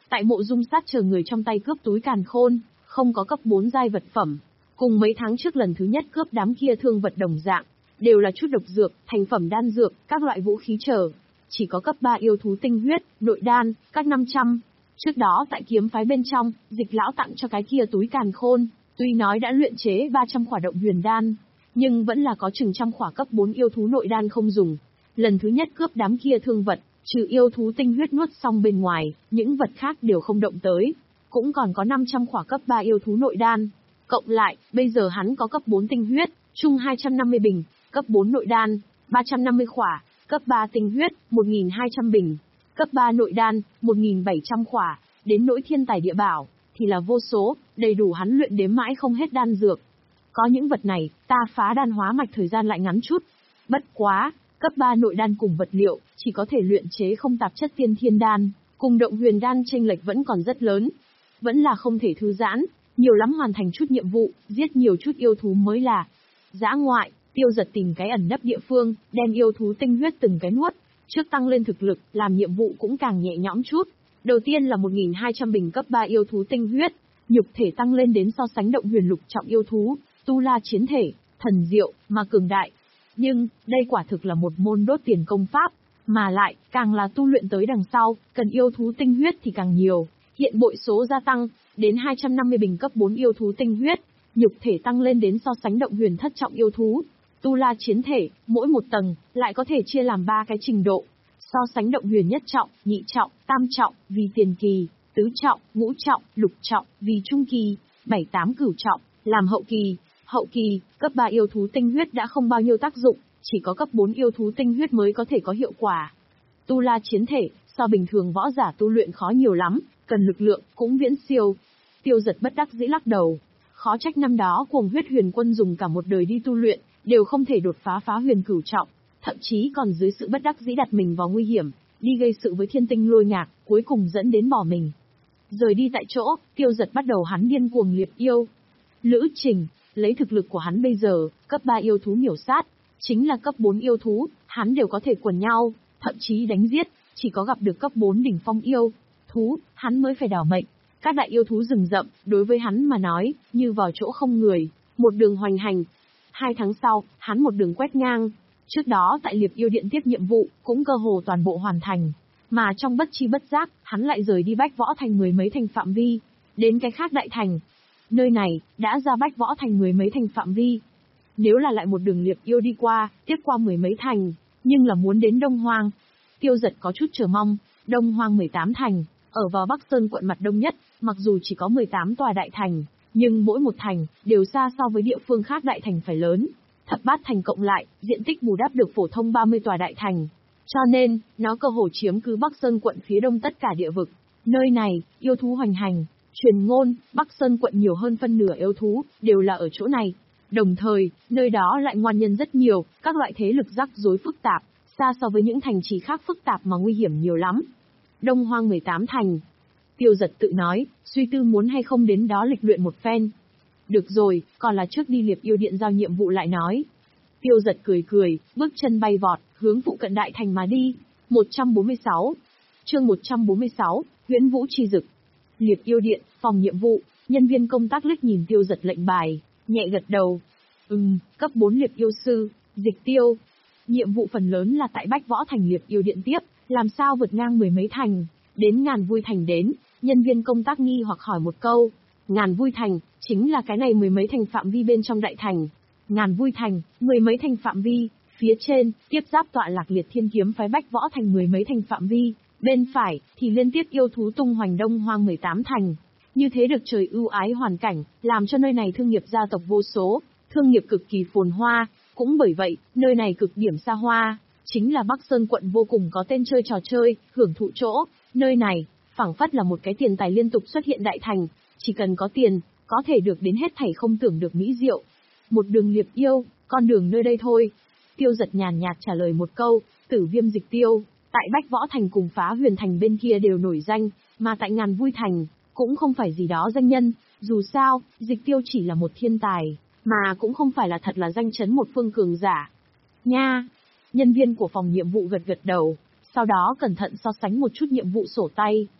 Tại mộ dung sát chờ người trong tay cướp túi càn khôn, không có cấp bốn giai vật phẩm. Cùng mấy tháng trước lần thứ nhất cướp đám kia thương vật đồng dạng, đều là chút độc dược, thành phẩm đan dược, các loại vũ khí chờ. Chỉ có cấp ba yêu thú tinh huyết, nội đan, các năm trăm. Trước đó tại kiếm phái bên trong, Dịch lão tặng cho cái kia túi càn khôn, tuy nói đã luyện chế ba trăm khỏa động huyền đan, nhưng vẫn là có chừng trăm khỏa cấp bốn yêu thú nội đan không dùng. Lần thứ nhất cướp đám kia thương vật, trừ yêu thú tinh huyết nuốt xong bên ngoài, những vật khác đều không động tới. Cũng còn có năm trăm khỏa cấp ba yêu thú nội đan. Cộng lại, bây giờ hắn có cấp bốn tinh huyết, chung hai trăm năm mươi bình, cấp bốn nội đan, ba trăm năm mươi khỏa, cấp ba tinh huyết, một nghìn hai trăm bình, cấp ba nội đan, một nghìn bảy trăm khỏa, đến nỗi thiên tài địa bảo, thì là vô số, đầy đủ hắn luyện đếm mãi không hết đan dược. Có những vật này, ta phá đan hóa mạch thời gian lại ngắn chút. Bất quá, cấp ba nội đan cùng vật liệu, chỉ có thể luyện chế không tạp chất tiên thiên đan, cùng động huyền đan chênh lệch vẫn còn rất lớn. Vẫn là không thể thư giãn, nhiều lắm hoàn thành chút nhiệm vụ, giết nhiều chút yêu thú mới là. Dã ngoại, Tiêu Giật tìm cái ẩn nấp địa phương, đem yêu thú tinh huyết từng cái nuốt, trước tăng lên thực lực, làm nhiệm vụ cũng càng nhẹ nhõm chút. Đầu tiên là một nghìn hai trăm bình cấp ba yêu thú tinh huyết, nhục thể tăng lên đến so sánh động huyền lục trọng yêu thú, tu la chiến thể, thần diệu, mà cường đại. Nhưng, đây quả thực là một môn đốt tiền công pháp, mà lại, càng là tu luyện tới đằng sau, cần yêu thú tinh huyết thì càng nhiều. Hiện bội số gia tăng, đến hai trăm năm mươi bình cấp bốn yêu thú tinh huyết, nhục thể tăng lên đến so sánh động huyền thất trọng yêu thú. Tu la chiến thể, mỗi một tầng, lại có thể chia làm ba cái trình độ. So sánh động huyền nhất trọng, nhị trọng, tam trọng, vì tiền kỳ, tứ trọng, ngũ trọng, lục trọng, vì trung kỳ, bảy tám cửu trọng, làm hậu kỳ. Hậu kỳ, cấp ba yêu thú tinh huyết đã không bao nhiêu tác dụng, chỉ có cấp bốn yêu thú tinh huyết mới có thể có hiệu quả. Tu la chiến thể, so bình thường võ giả tu luyện khó nhiều lắm, cần lực lượng, cũng viễn siêu. Tiêu Giật bất đắc dĩ lắc đầu. Khó trách năm đó Cuồng Huyết Huyền Quân dùng cả một đời đi tu luyện, đều không thể đột phá phá huyền cửu trọng, thậm chí còn dưới sự bất đắc dĩ đặt mình vào nguy hiểm, đi gây sự với thiên tinh lôi ngạc, cuối cùng dẫn đến bỏ mình. Rời đi tại chỗ, Tiêu Giật bắt đầu hắn điên cuồng liệp yêu. Lữ trình, lấy thực lực của hắn bây giờ, cấp ba yêu thú miểu sát, chính là cấp bốn yêu thú, hắn đều có thể quần nhau, thậm chí đánh giết, chỉ có gặp được cấp bốn đỉnh phong yêu thú, hắn mới phải đảo mệnh. Các đại yêu thú rừng rậm, đối với hắn mà nói, như vào chỗ không người, một đường hoành hành. Hai tháng sau, hắn một đường quét ngang. Trước đó tại Liệp Yêu Điện tiếp nhiệm vụ, cũng cơ hồ toàn bộ hoàn thành. Mà trong bất chi bất giác, hắn lại rời đi Bách Võ Thành mười mấy thành phạm vi, đến cái khác đại thành. Nơi này, đã ra Bách Võ Thành mười mấy thành phạm vi. Nếu là lại một đường Liệp Yêu đi qua, tiếp qua mười mấy thành, nhưng là muốn đến Đông Hoang. Tiêu Giật có chút chờ mong, Đông Hoang mười tám thành, ở vào Bắc Sơn quận mặt đông nhất, mặc dù chỉ có mười tám tòa đại thành, nhưng mỗi một thành, đều xa so với địa phương khác đại thành phải lớn. Thập bát thành cộng lại, diện tích bù đắp được phổ thông ba mươi tòa đại thành. Cho nên, nó cơ hồ chiếm cứ Bắc Sơn quận phía đông tất cả địa vực. Nơi này, yêu thú hoành hành, truyền ngôn, Bắc Sơn quận nhiều hơn phân nửa yêu thú, đều là ở chỗ này. Đồng thời, nơi đó lại ngoan nhân rất nhiều, các loại thế lực rắc rối phức tạp, xa so với những thành trì khác phức tạp mà nguy hiểm nhiều lắm. Đông Hoang mười tám thành. Tiêu Giật tự nói, suy tư muốn hay không đến đó lịch luyện một phen. Được rồi, còn là trước đi Liệp Yêu Điện giao nhiệm vụ lại nói. Tiêu Giật cười cười, bước chân bay vọt, hướng phụ cận đại thành mà đi. một trăm bốn mươi sáu. Chương một trăm bốn mươi sáu, Huyễn Vũ chi dực. Liệp Yêu Điện, phòng nhiệm vụ, nhân viên công tác liếc nhìn Tiêu Giật lệnh bài, nhẹ gật đầu. Ừm, cấp bốn Liệp Yêu sư, Dịch Tiêu. Nhiệm vụ phần lớn là tại Bách Võ Thành Liệp Yêu Điện tiếp, làm sao vượt ngang mười mấy thành, đến Ngàn Vui Thành đến, nhân viên công tác nghi hoặc hỏi một câu. Ngàn Vui Thành, chính là cái này mười mấy thành phạm vi bên trong đại thành. Ngàn Vui Thành, mười mấy thành phạm vi, phía trên, tiếp giáp tọa lạc Liệt Thiên Kiếm phái Bách Võ Thành mười mấy thành phạm vi, bên phải, thì liên tiếp yêu thú tung hoành Đông Hoang mười tám thành. Như thế được trời ưu ái hoàn cảnh, làm cho nơi này thương nghiệp gia tộc vô số, thương nghiệp cực kỳ phồn hoa, cũng bởi vậy, nơi này cực điểm xa hoa, chính là Bắc Sơn quận vô cùng có tên chơi trò chơi, hưởng thụ chỗ, nơi này, phảng phất là một cái tiền tài liên tục xuất hiện đại thành, chỉ cần có tiền, có thể được đến hết thảy không tưởng được mỹ diệu. Một đường Liệp Yêu, con đường nơi đây thôi. Tiêu Giật nhàn nhạt trả lời một câu, Tử Viêm Dịch Tiêu, tại Bách Võ Thành cùng Phá Huyền Thành bên kia đều nổi danh, mà tại Ngàn Vui Thành, cũng không phải gì đó danh nhân, dù sao, Dịch Tiêu chỉ là một thiên tài, mà cũng không phải là thật là danh chấn một phương cường giả. Nha! Nhân viên của phòng nhiệm vụ gật gật đầu, sau đó cẩn thận so sánh một chút nhiệm vụ sổ tay.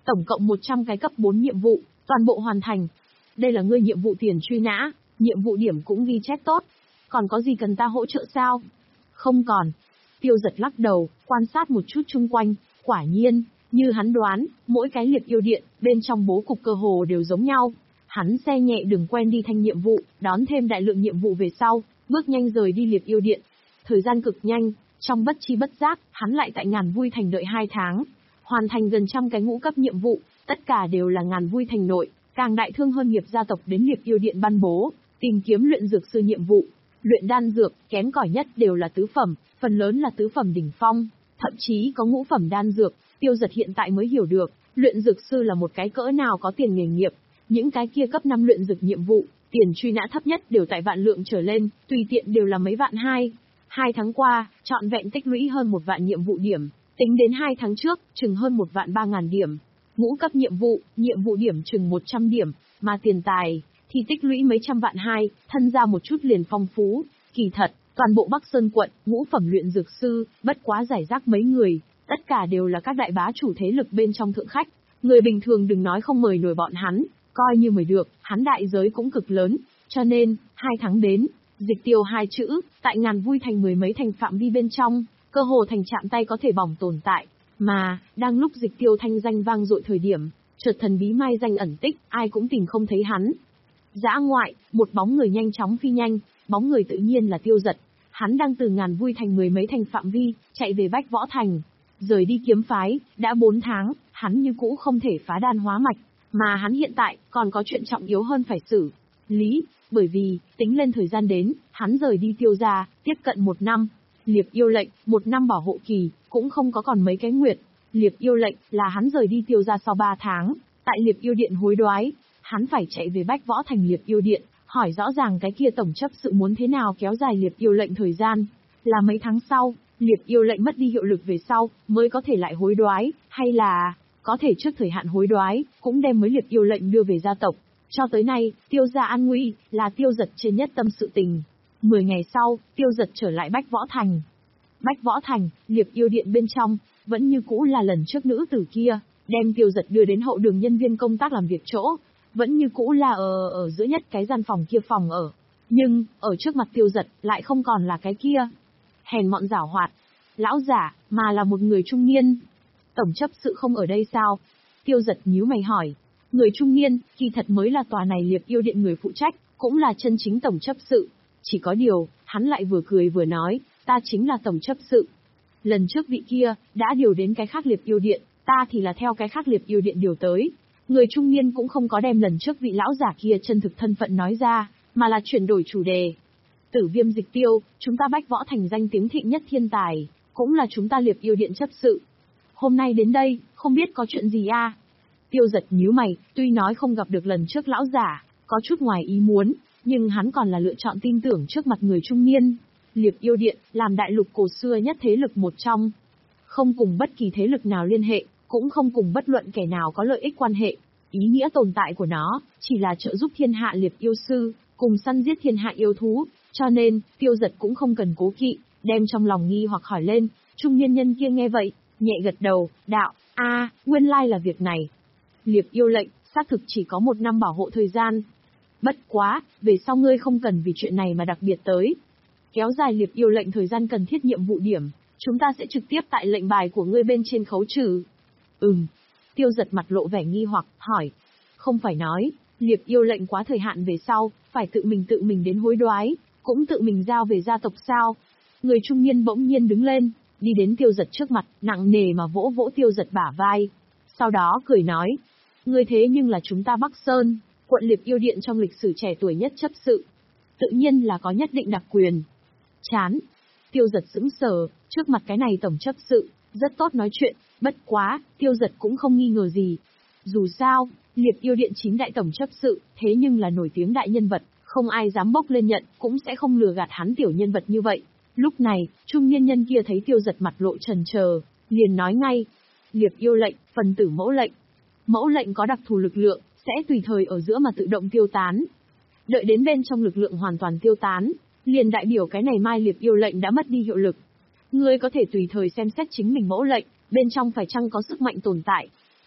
Tổng cộng một trăm cái cấp bốn nhiệm vụ, toàn bộ hoàn thành. Đây là ngươi nhiệm vụ tiền truy nã, nhiệm vụ điểm cũng ghi chép tốt. Còn có gì cần ta hỗ trợ sao? Không còn. Tiêu Giật lắc đầu, quan sát một chút chung quanh, quả nhiên, như hắn đoán, mỗi cái liệp yêu điện, bên trong bố cục cơ hồ đều giống nhau. Hắn xe nhẹ đường quen đi thanh nhiệm vụ, đón thêm đại lượng nhiệm vụ về sau, bước nhanh rời đi liệp yêu điện. Thời gian cực nhanh, trong bất chi bất giác, hắn lại tại Ngàn Vui Thành đợi hai tháng. Hoàn thành gần trăm cái ngũ cấp nhiệm vụ, tất cả đều là Ngàn Vui Thành nội, càng đại thương hơn nghiệp gia tộc đến liệp yêu điện ban bố, tìm kiếm luyện dược sư nhiệm vụ. Luyện đan dược, kém cỏi nhất đều là tứ phẩm, phần lớn là tứ phẩm đỉnh phong, thậm chí có ngũ phẩm đan dược. Tiêu Giật hiện tại mới hiểu được, luyện dược sư là một cái cỡ nào có tiền nghề nghiệp. Những cái kia cấp năm luyện dược nhiệm vụ, tiền truy nã thấp nhất đều tại vạn lượng trở lên, tùy tiện đều là mấy vạn hai. Hai tháng qua, trọn vẹn tích lũy hơn một vạn nhiệm vụ điểm, tính đến hai tháng trước, chừng hơn một vạn ba ngàn điểm. Ngũ cấp nhiệm vụ, nhiệm vụ điểm chừng một trăm điểm, mà tiền tài thì tích lũy mấy trăm vạn hai, thân ra một chút liền phong phú. Kỳ thật, toàn bộ Bắc Sơn quận, ngũ phẩm luyện dược sư, bất quá giải rác mấy người, tất cả đều là các đại bá chủ thế lực bên trong thượng khách. Người bình thường đừng nói không mời nổi bọn hắn, coi như mời được, hắn đại giới cũng cực lớn, cho nên, hai tháng đến, dịch tiêu hai chữ, tại Ngàn Vui Thành mười mấy thành phạm vi bên trong, cơ hồ thành chạm tay có thể bỏng tồn tại. Mà, đang lúc dịch tiêu thanh danh vang dội thời điểm, chợt thần bí mai danh ẩn tích, ai cũng tìm không thấy hắn. Dã ngoại, một bóng người nhanh chóng phi nhanh, bóng người tự nhiên là Tiêu Giật. Hắn đang từ Ngàn Vui Thành mười mấy thành phạm vi, chạy về Bách Võ Thành. Rời đi kiếm phái, đã bốn tháng, hắn như cũ không thể phá đan hóa mạch, mà hắn hiện tại còn có chuyện trọng yếu hơn phải xử lý, bởi vì, tính lên thời gian đến, hắn rời đi Tiêu gia, tiếp cận một năm. Liệp yêu lệnh, một năm bảo hộ kỳ, cũng không có còn mấy cái nguyệt. Liệp yêu lệnh là hắn rời đi Tiêu gia sau ba tháng, tại Liệp yêu điện hối đoái, hắn phải chạy về Bách Võ Thành Liệp yêu điện, hỏi rõ ràng cái kia tổng chấp sự muốn thế nào kéo dài Liệp yêu lệnh thời gian, là mấy tháng sau, Liệp yêu lệnh mất đi hiệu lực về sau, mới có thể lại hối đoái, hay là có thể trước thời hạn hối đoái, cũng đem mới Liệp yêu lệnh đưa về gia tộc. Cho tới nay, Tiêu gia an nguy, là Tiêu Giật trên nhất tâm sự tình. Mười ngày sau, Tiêu Giật trở lại Bách Võ Thành. Bách Võ Thành, Liệp yêu điện bên trong, vẫn như cũ là lần trước nữ tử kia, đem Tiêu Giật đưa đến hậu đường nhân viên công tác làm việc chỗ, vẫn như cũ là ở ở giữa nhất cái gian phòng kia phòng ở. Nhưng, ở trước mặt Tiêu Giật, lại không còn là cái kia. Hèn mọn giảo hoạt, lão giả, mà là một người trung niên. Tổng chấp sự không ở đây sao? Tiêu Giật nhíu mày hỏi. Người trung niên, kỳ thật mới là tòa này Liệp yêu điện người phụ trách, cũng là chân chính tổng chấp sự. Chỉ có điều, hắn lại vừa cười vừa nói, ta chính là tổng chấp sự. Lần trước vị kia, đã điều đến cái khác Liệp yêu điện, ta thì là theo cái khác Liệp yêu điện điều tới. Người trung niên cũng không có đem lần trước vị lão giả kia chân thực thân phận nói ra, mà là chuyển đổi chủ đề. Tử Viêm Dịch Tiêu, chúng ta Bách Võ Thành danh tiếng thịnh nhất thiên tài, cũng là chúng ta Liệp yêu điện chấp sự. Hôm nay đến đây, không biết có chuyện gì a? À? Tiêu Giật nhíu mày, tuy nói không gặp được lần trước lão giả, có chút ngoài ý muốn, nhưng hắn còn là lựa chọn tin tưởng trước mặt người trung niên. Liệp yêu điện, làm đại lục cổ xưa nhất thế lực một trong. Không cùng bất kỳ thế lực nào liên hệ, cũng không cùng bất luận kẻ nào có lợi ích quan hệ. Ý nghĩa tồn tại của nó, chỉ là trợ giúp thiên hạ liệp yêu sư, cùng săn giết thiên hạ yêu thú. Cho nên, Tiêu Giật cũng không cần cố kỵ, đem trong lòng nghi hoặc hỏi lên. Trung niên nhân kia nghe vậy, nhẹ gật đầu, đạo, a, nguyên lai là việc này. Liệp yêu lệnh, xác thực chỉ có một năm bảo hộ thời gian. Bất quá, về sau ngươi không cần vì chuyện này mà đặc biệt tới. Kéo dài liệp yêu lệnh thời gian cần thiết nhiệm vụ điểm, chúng ta sẽ trực tiếp tại lệnh bài của ngươi bên trên khấu trừ. Ừm. Tiêu Giật mặt lộ vẻ nghi hoặc, hỏi. Không phải nói, liệp yêu lệnh quá thời hạn về sau, phải tự mình tự mình đến hối đoái, cũng tự mình giao về gia tộc sao? Người trung niên bỗng nhiên đứng lên, đi đến Tiêu Giật trước mặt, nặng nề mà vỗ vỗ Tiêu Giật bả vai. Sau đó cười nói. Ngươi thế nhưng là chúng ta Bắc Sơn, quận Liệp yêu điện trong lịch sử trẻ tuổi nhất chấp sự. Tự nhiên là có nhất định đặc quyền. Chán. Tiêu Giật sững sờ, trước mặt cái này tổng chấp sự, rất tốt nói chuyện, bất quá, Tiêu Giật cũng không nghi ngờ gì. Dù sao, Liệp yêu điện chín đại tổng chấp sự, thế nhưng là nổi tiếng đại nhân vật, không ai dám bốc lên nhận, cũng sẽ không lừa gạt hắn tiểu nhân vật như vậy. Lúc này, trung niên nhân kia thấy Tiêu Giật mặt lộ chần chờ, liền nói ngay. Liệp yêu lệnh, phần tử mẫu lệnh. Mẫu lệnh có đặc thù lực lượng, sẽ tùy thời ở giữa mà tự động tiêu tán. Đợi đến bên trong lực lượng hoàn toàn tiêu tán, liền đại biểu cái này mai liệp yêu lệnh đã mất đi hiệu lực. Ngươi có thể tùy thời xem xét chính mình mẫu lệnh, bên trong phải chăng có sức mạnh tồn tại.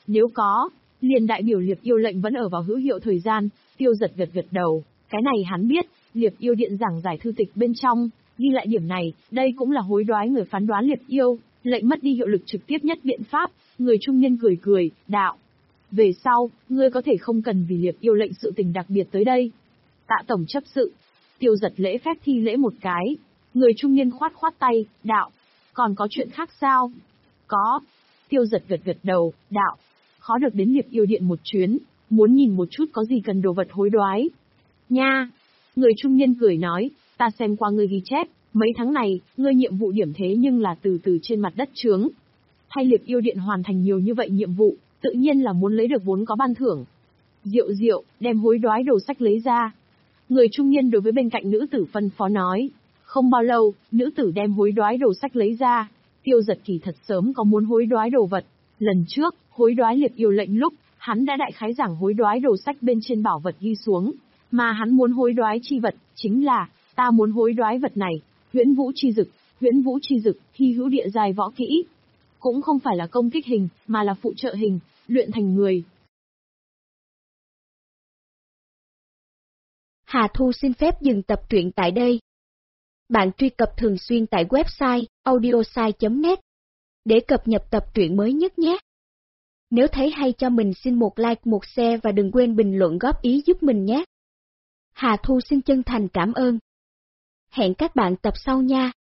Nếu có, liền đại biểu Liệp Yêu lệnh vẫn ở vào hữu hiệu thời gian. Tiêu Giật gật gật đầu, cái này hắn biết, Liệp Yêu điện giảng giải thư tịch bên trong, ghi lại điểm này, đây cũng là hối đoái người phán đoán Liệp Yêu, lệnh mất đi hiệu lực trực tiếp nhất biện pháp. Người trung niên cười cười, đạo. Về sau, ngươi có thể không cần vì Liệp Yêu lệnh sự tình đặc biệt tới đây. Tạ tổng chấp sự. Tiêu Giật lễ phép thi lễ một cái. Người trung niên khoát khoát tay, đạo. Còn có chuyện khác sao? Có. Tiêu Giật gật gật đầu, đạo. Khó được đến Liệp Yêu điện một chuyến, muốn nhìn một chút có gì cần đồ vật hối đoái. Nha. Người trung niên cười nói, ta xem qua ngươi ghi chép, mấy tháng này, ngươi nhiệm vụ điểm thế nhưng là từ từ trên mặt đất trướng. Thay Liệp Yêu điện hoàn thành nhiều như vậy nhiệm vụ, tự nhiên là muốn lấy được vốn có ban thưởng. Diệu diệu, đem hối đoái đồ sách lấy ra. Người trung niên đối với bên cạnh nữ tử phân phó nói. Không bao lâu, nữ tử đem hối đoái đồ sách lấy ra. Tiêu Giật kỳ thật sớm có muốn hối đoái đồ vật. Lần trước, hối đoái Liệp Yêu lệnh lúc, hắn đã đại khái giảng hối đoái đồ sách bên trên bảo vật ghi xuống. Mà hắn muốn hối đoái chi vật, chính là, ta muốn hối đoái vật này, huyễn vũ chi dực. Huyễn vũ chi dực, hy hữu địa giai võ kỹ. Cũng không phải là công kích hình, mà là phụ trợ hình, luyện thành người. Hà Thu xin phép dừng tập truyện tại đây. Bạn truy cập thường xuyên tại website audiosai chấm net để cập nhật tập truyện mới nhất nhé. Nếu thấy hay cho mình xin một like, một share và đừng quên bình luận góp ý giúp mình nhé. Hà Thu xin chân thành cảm ơn. Hẹn các bạn tập sau nha.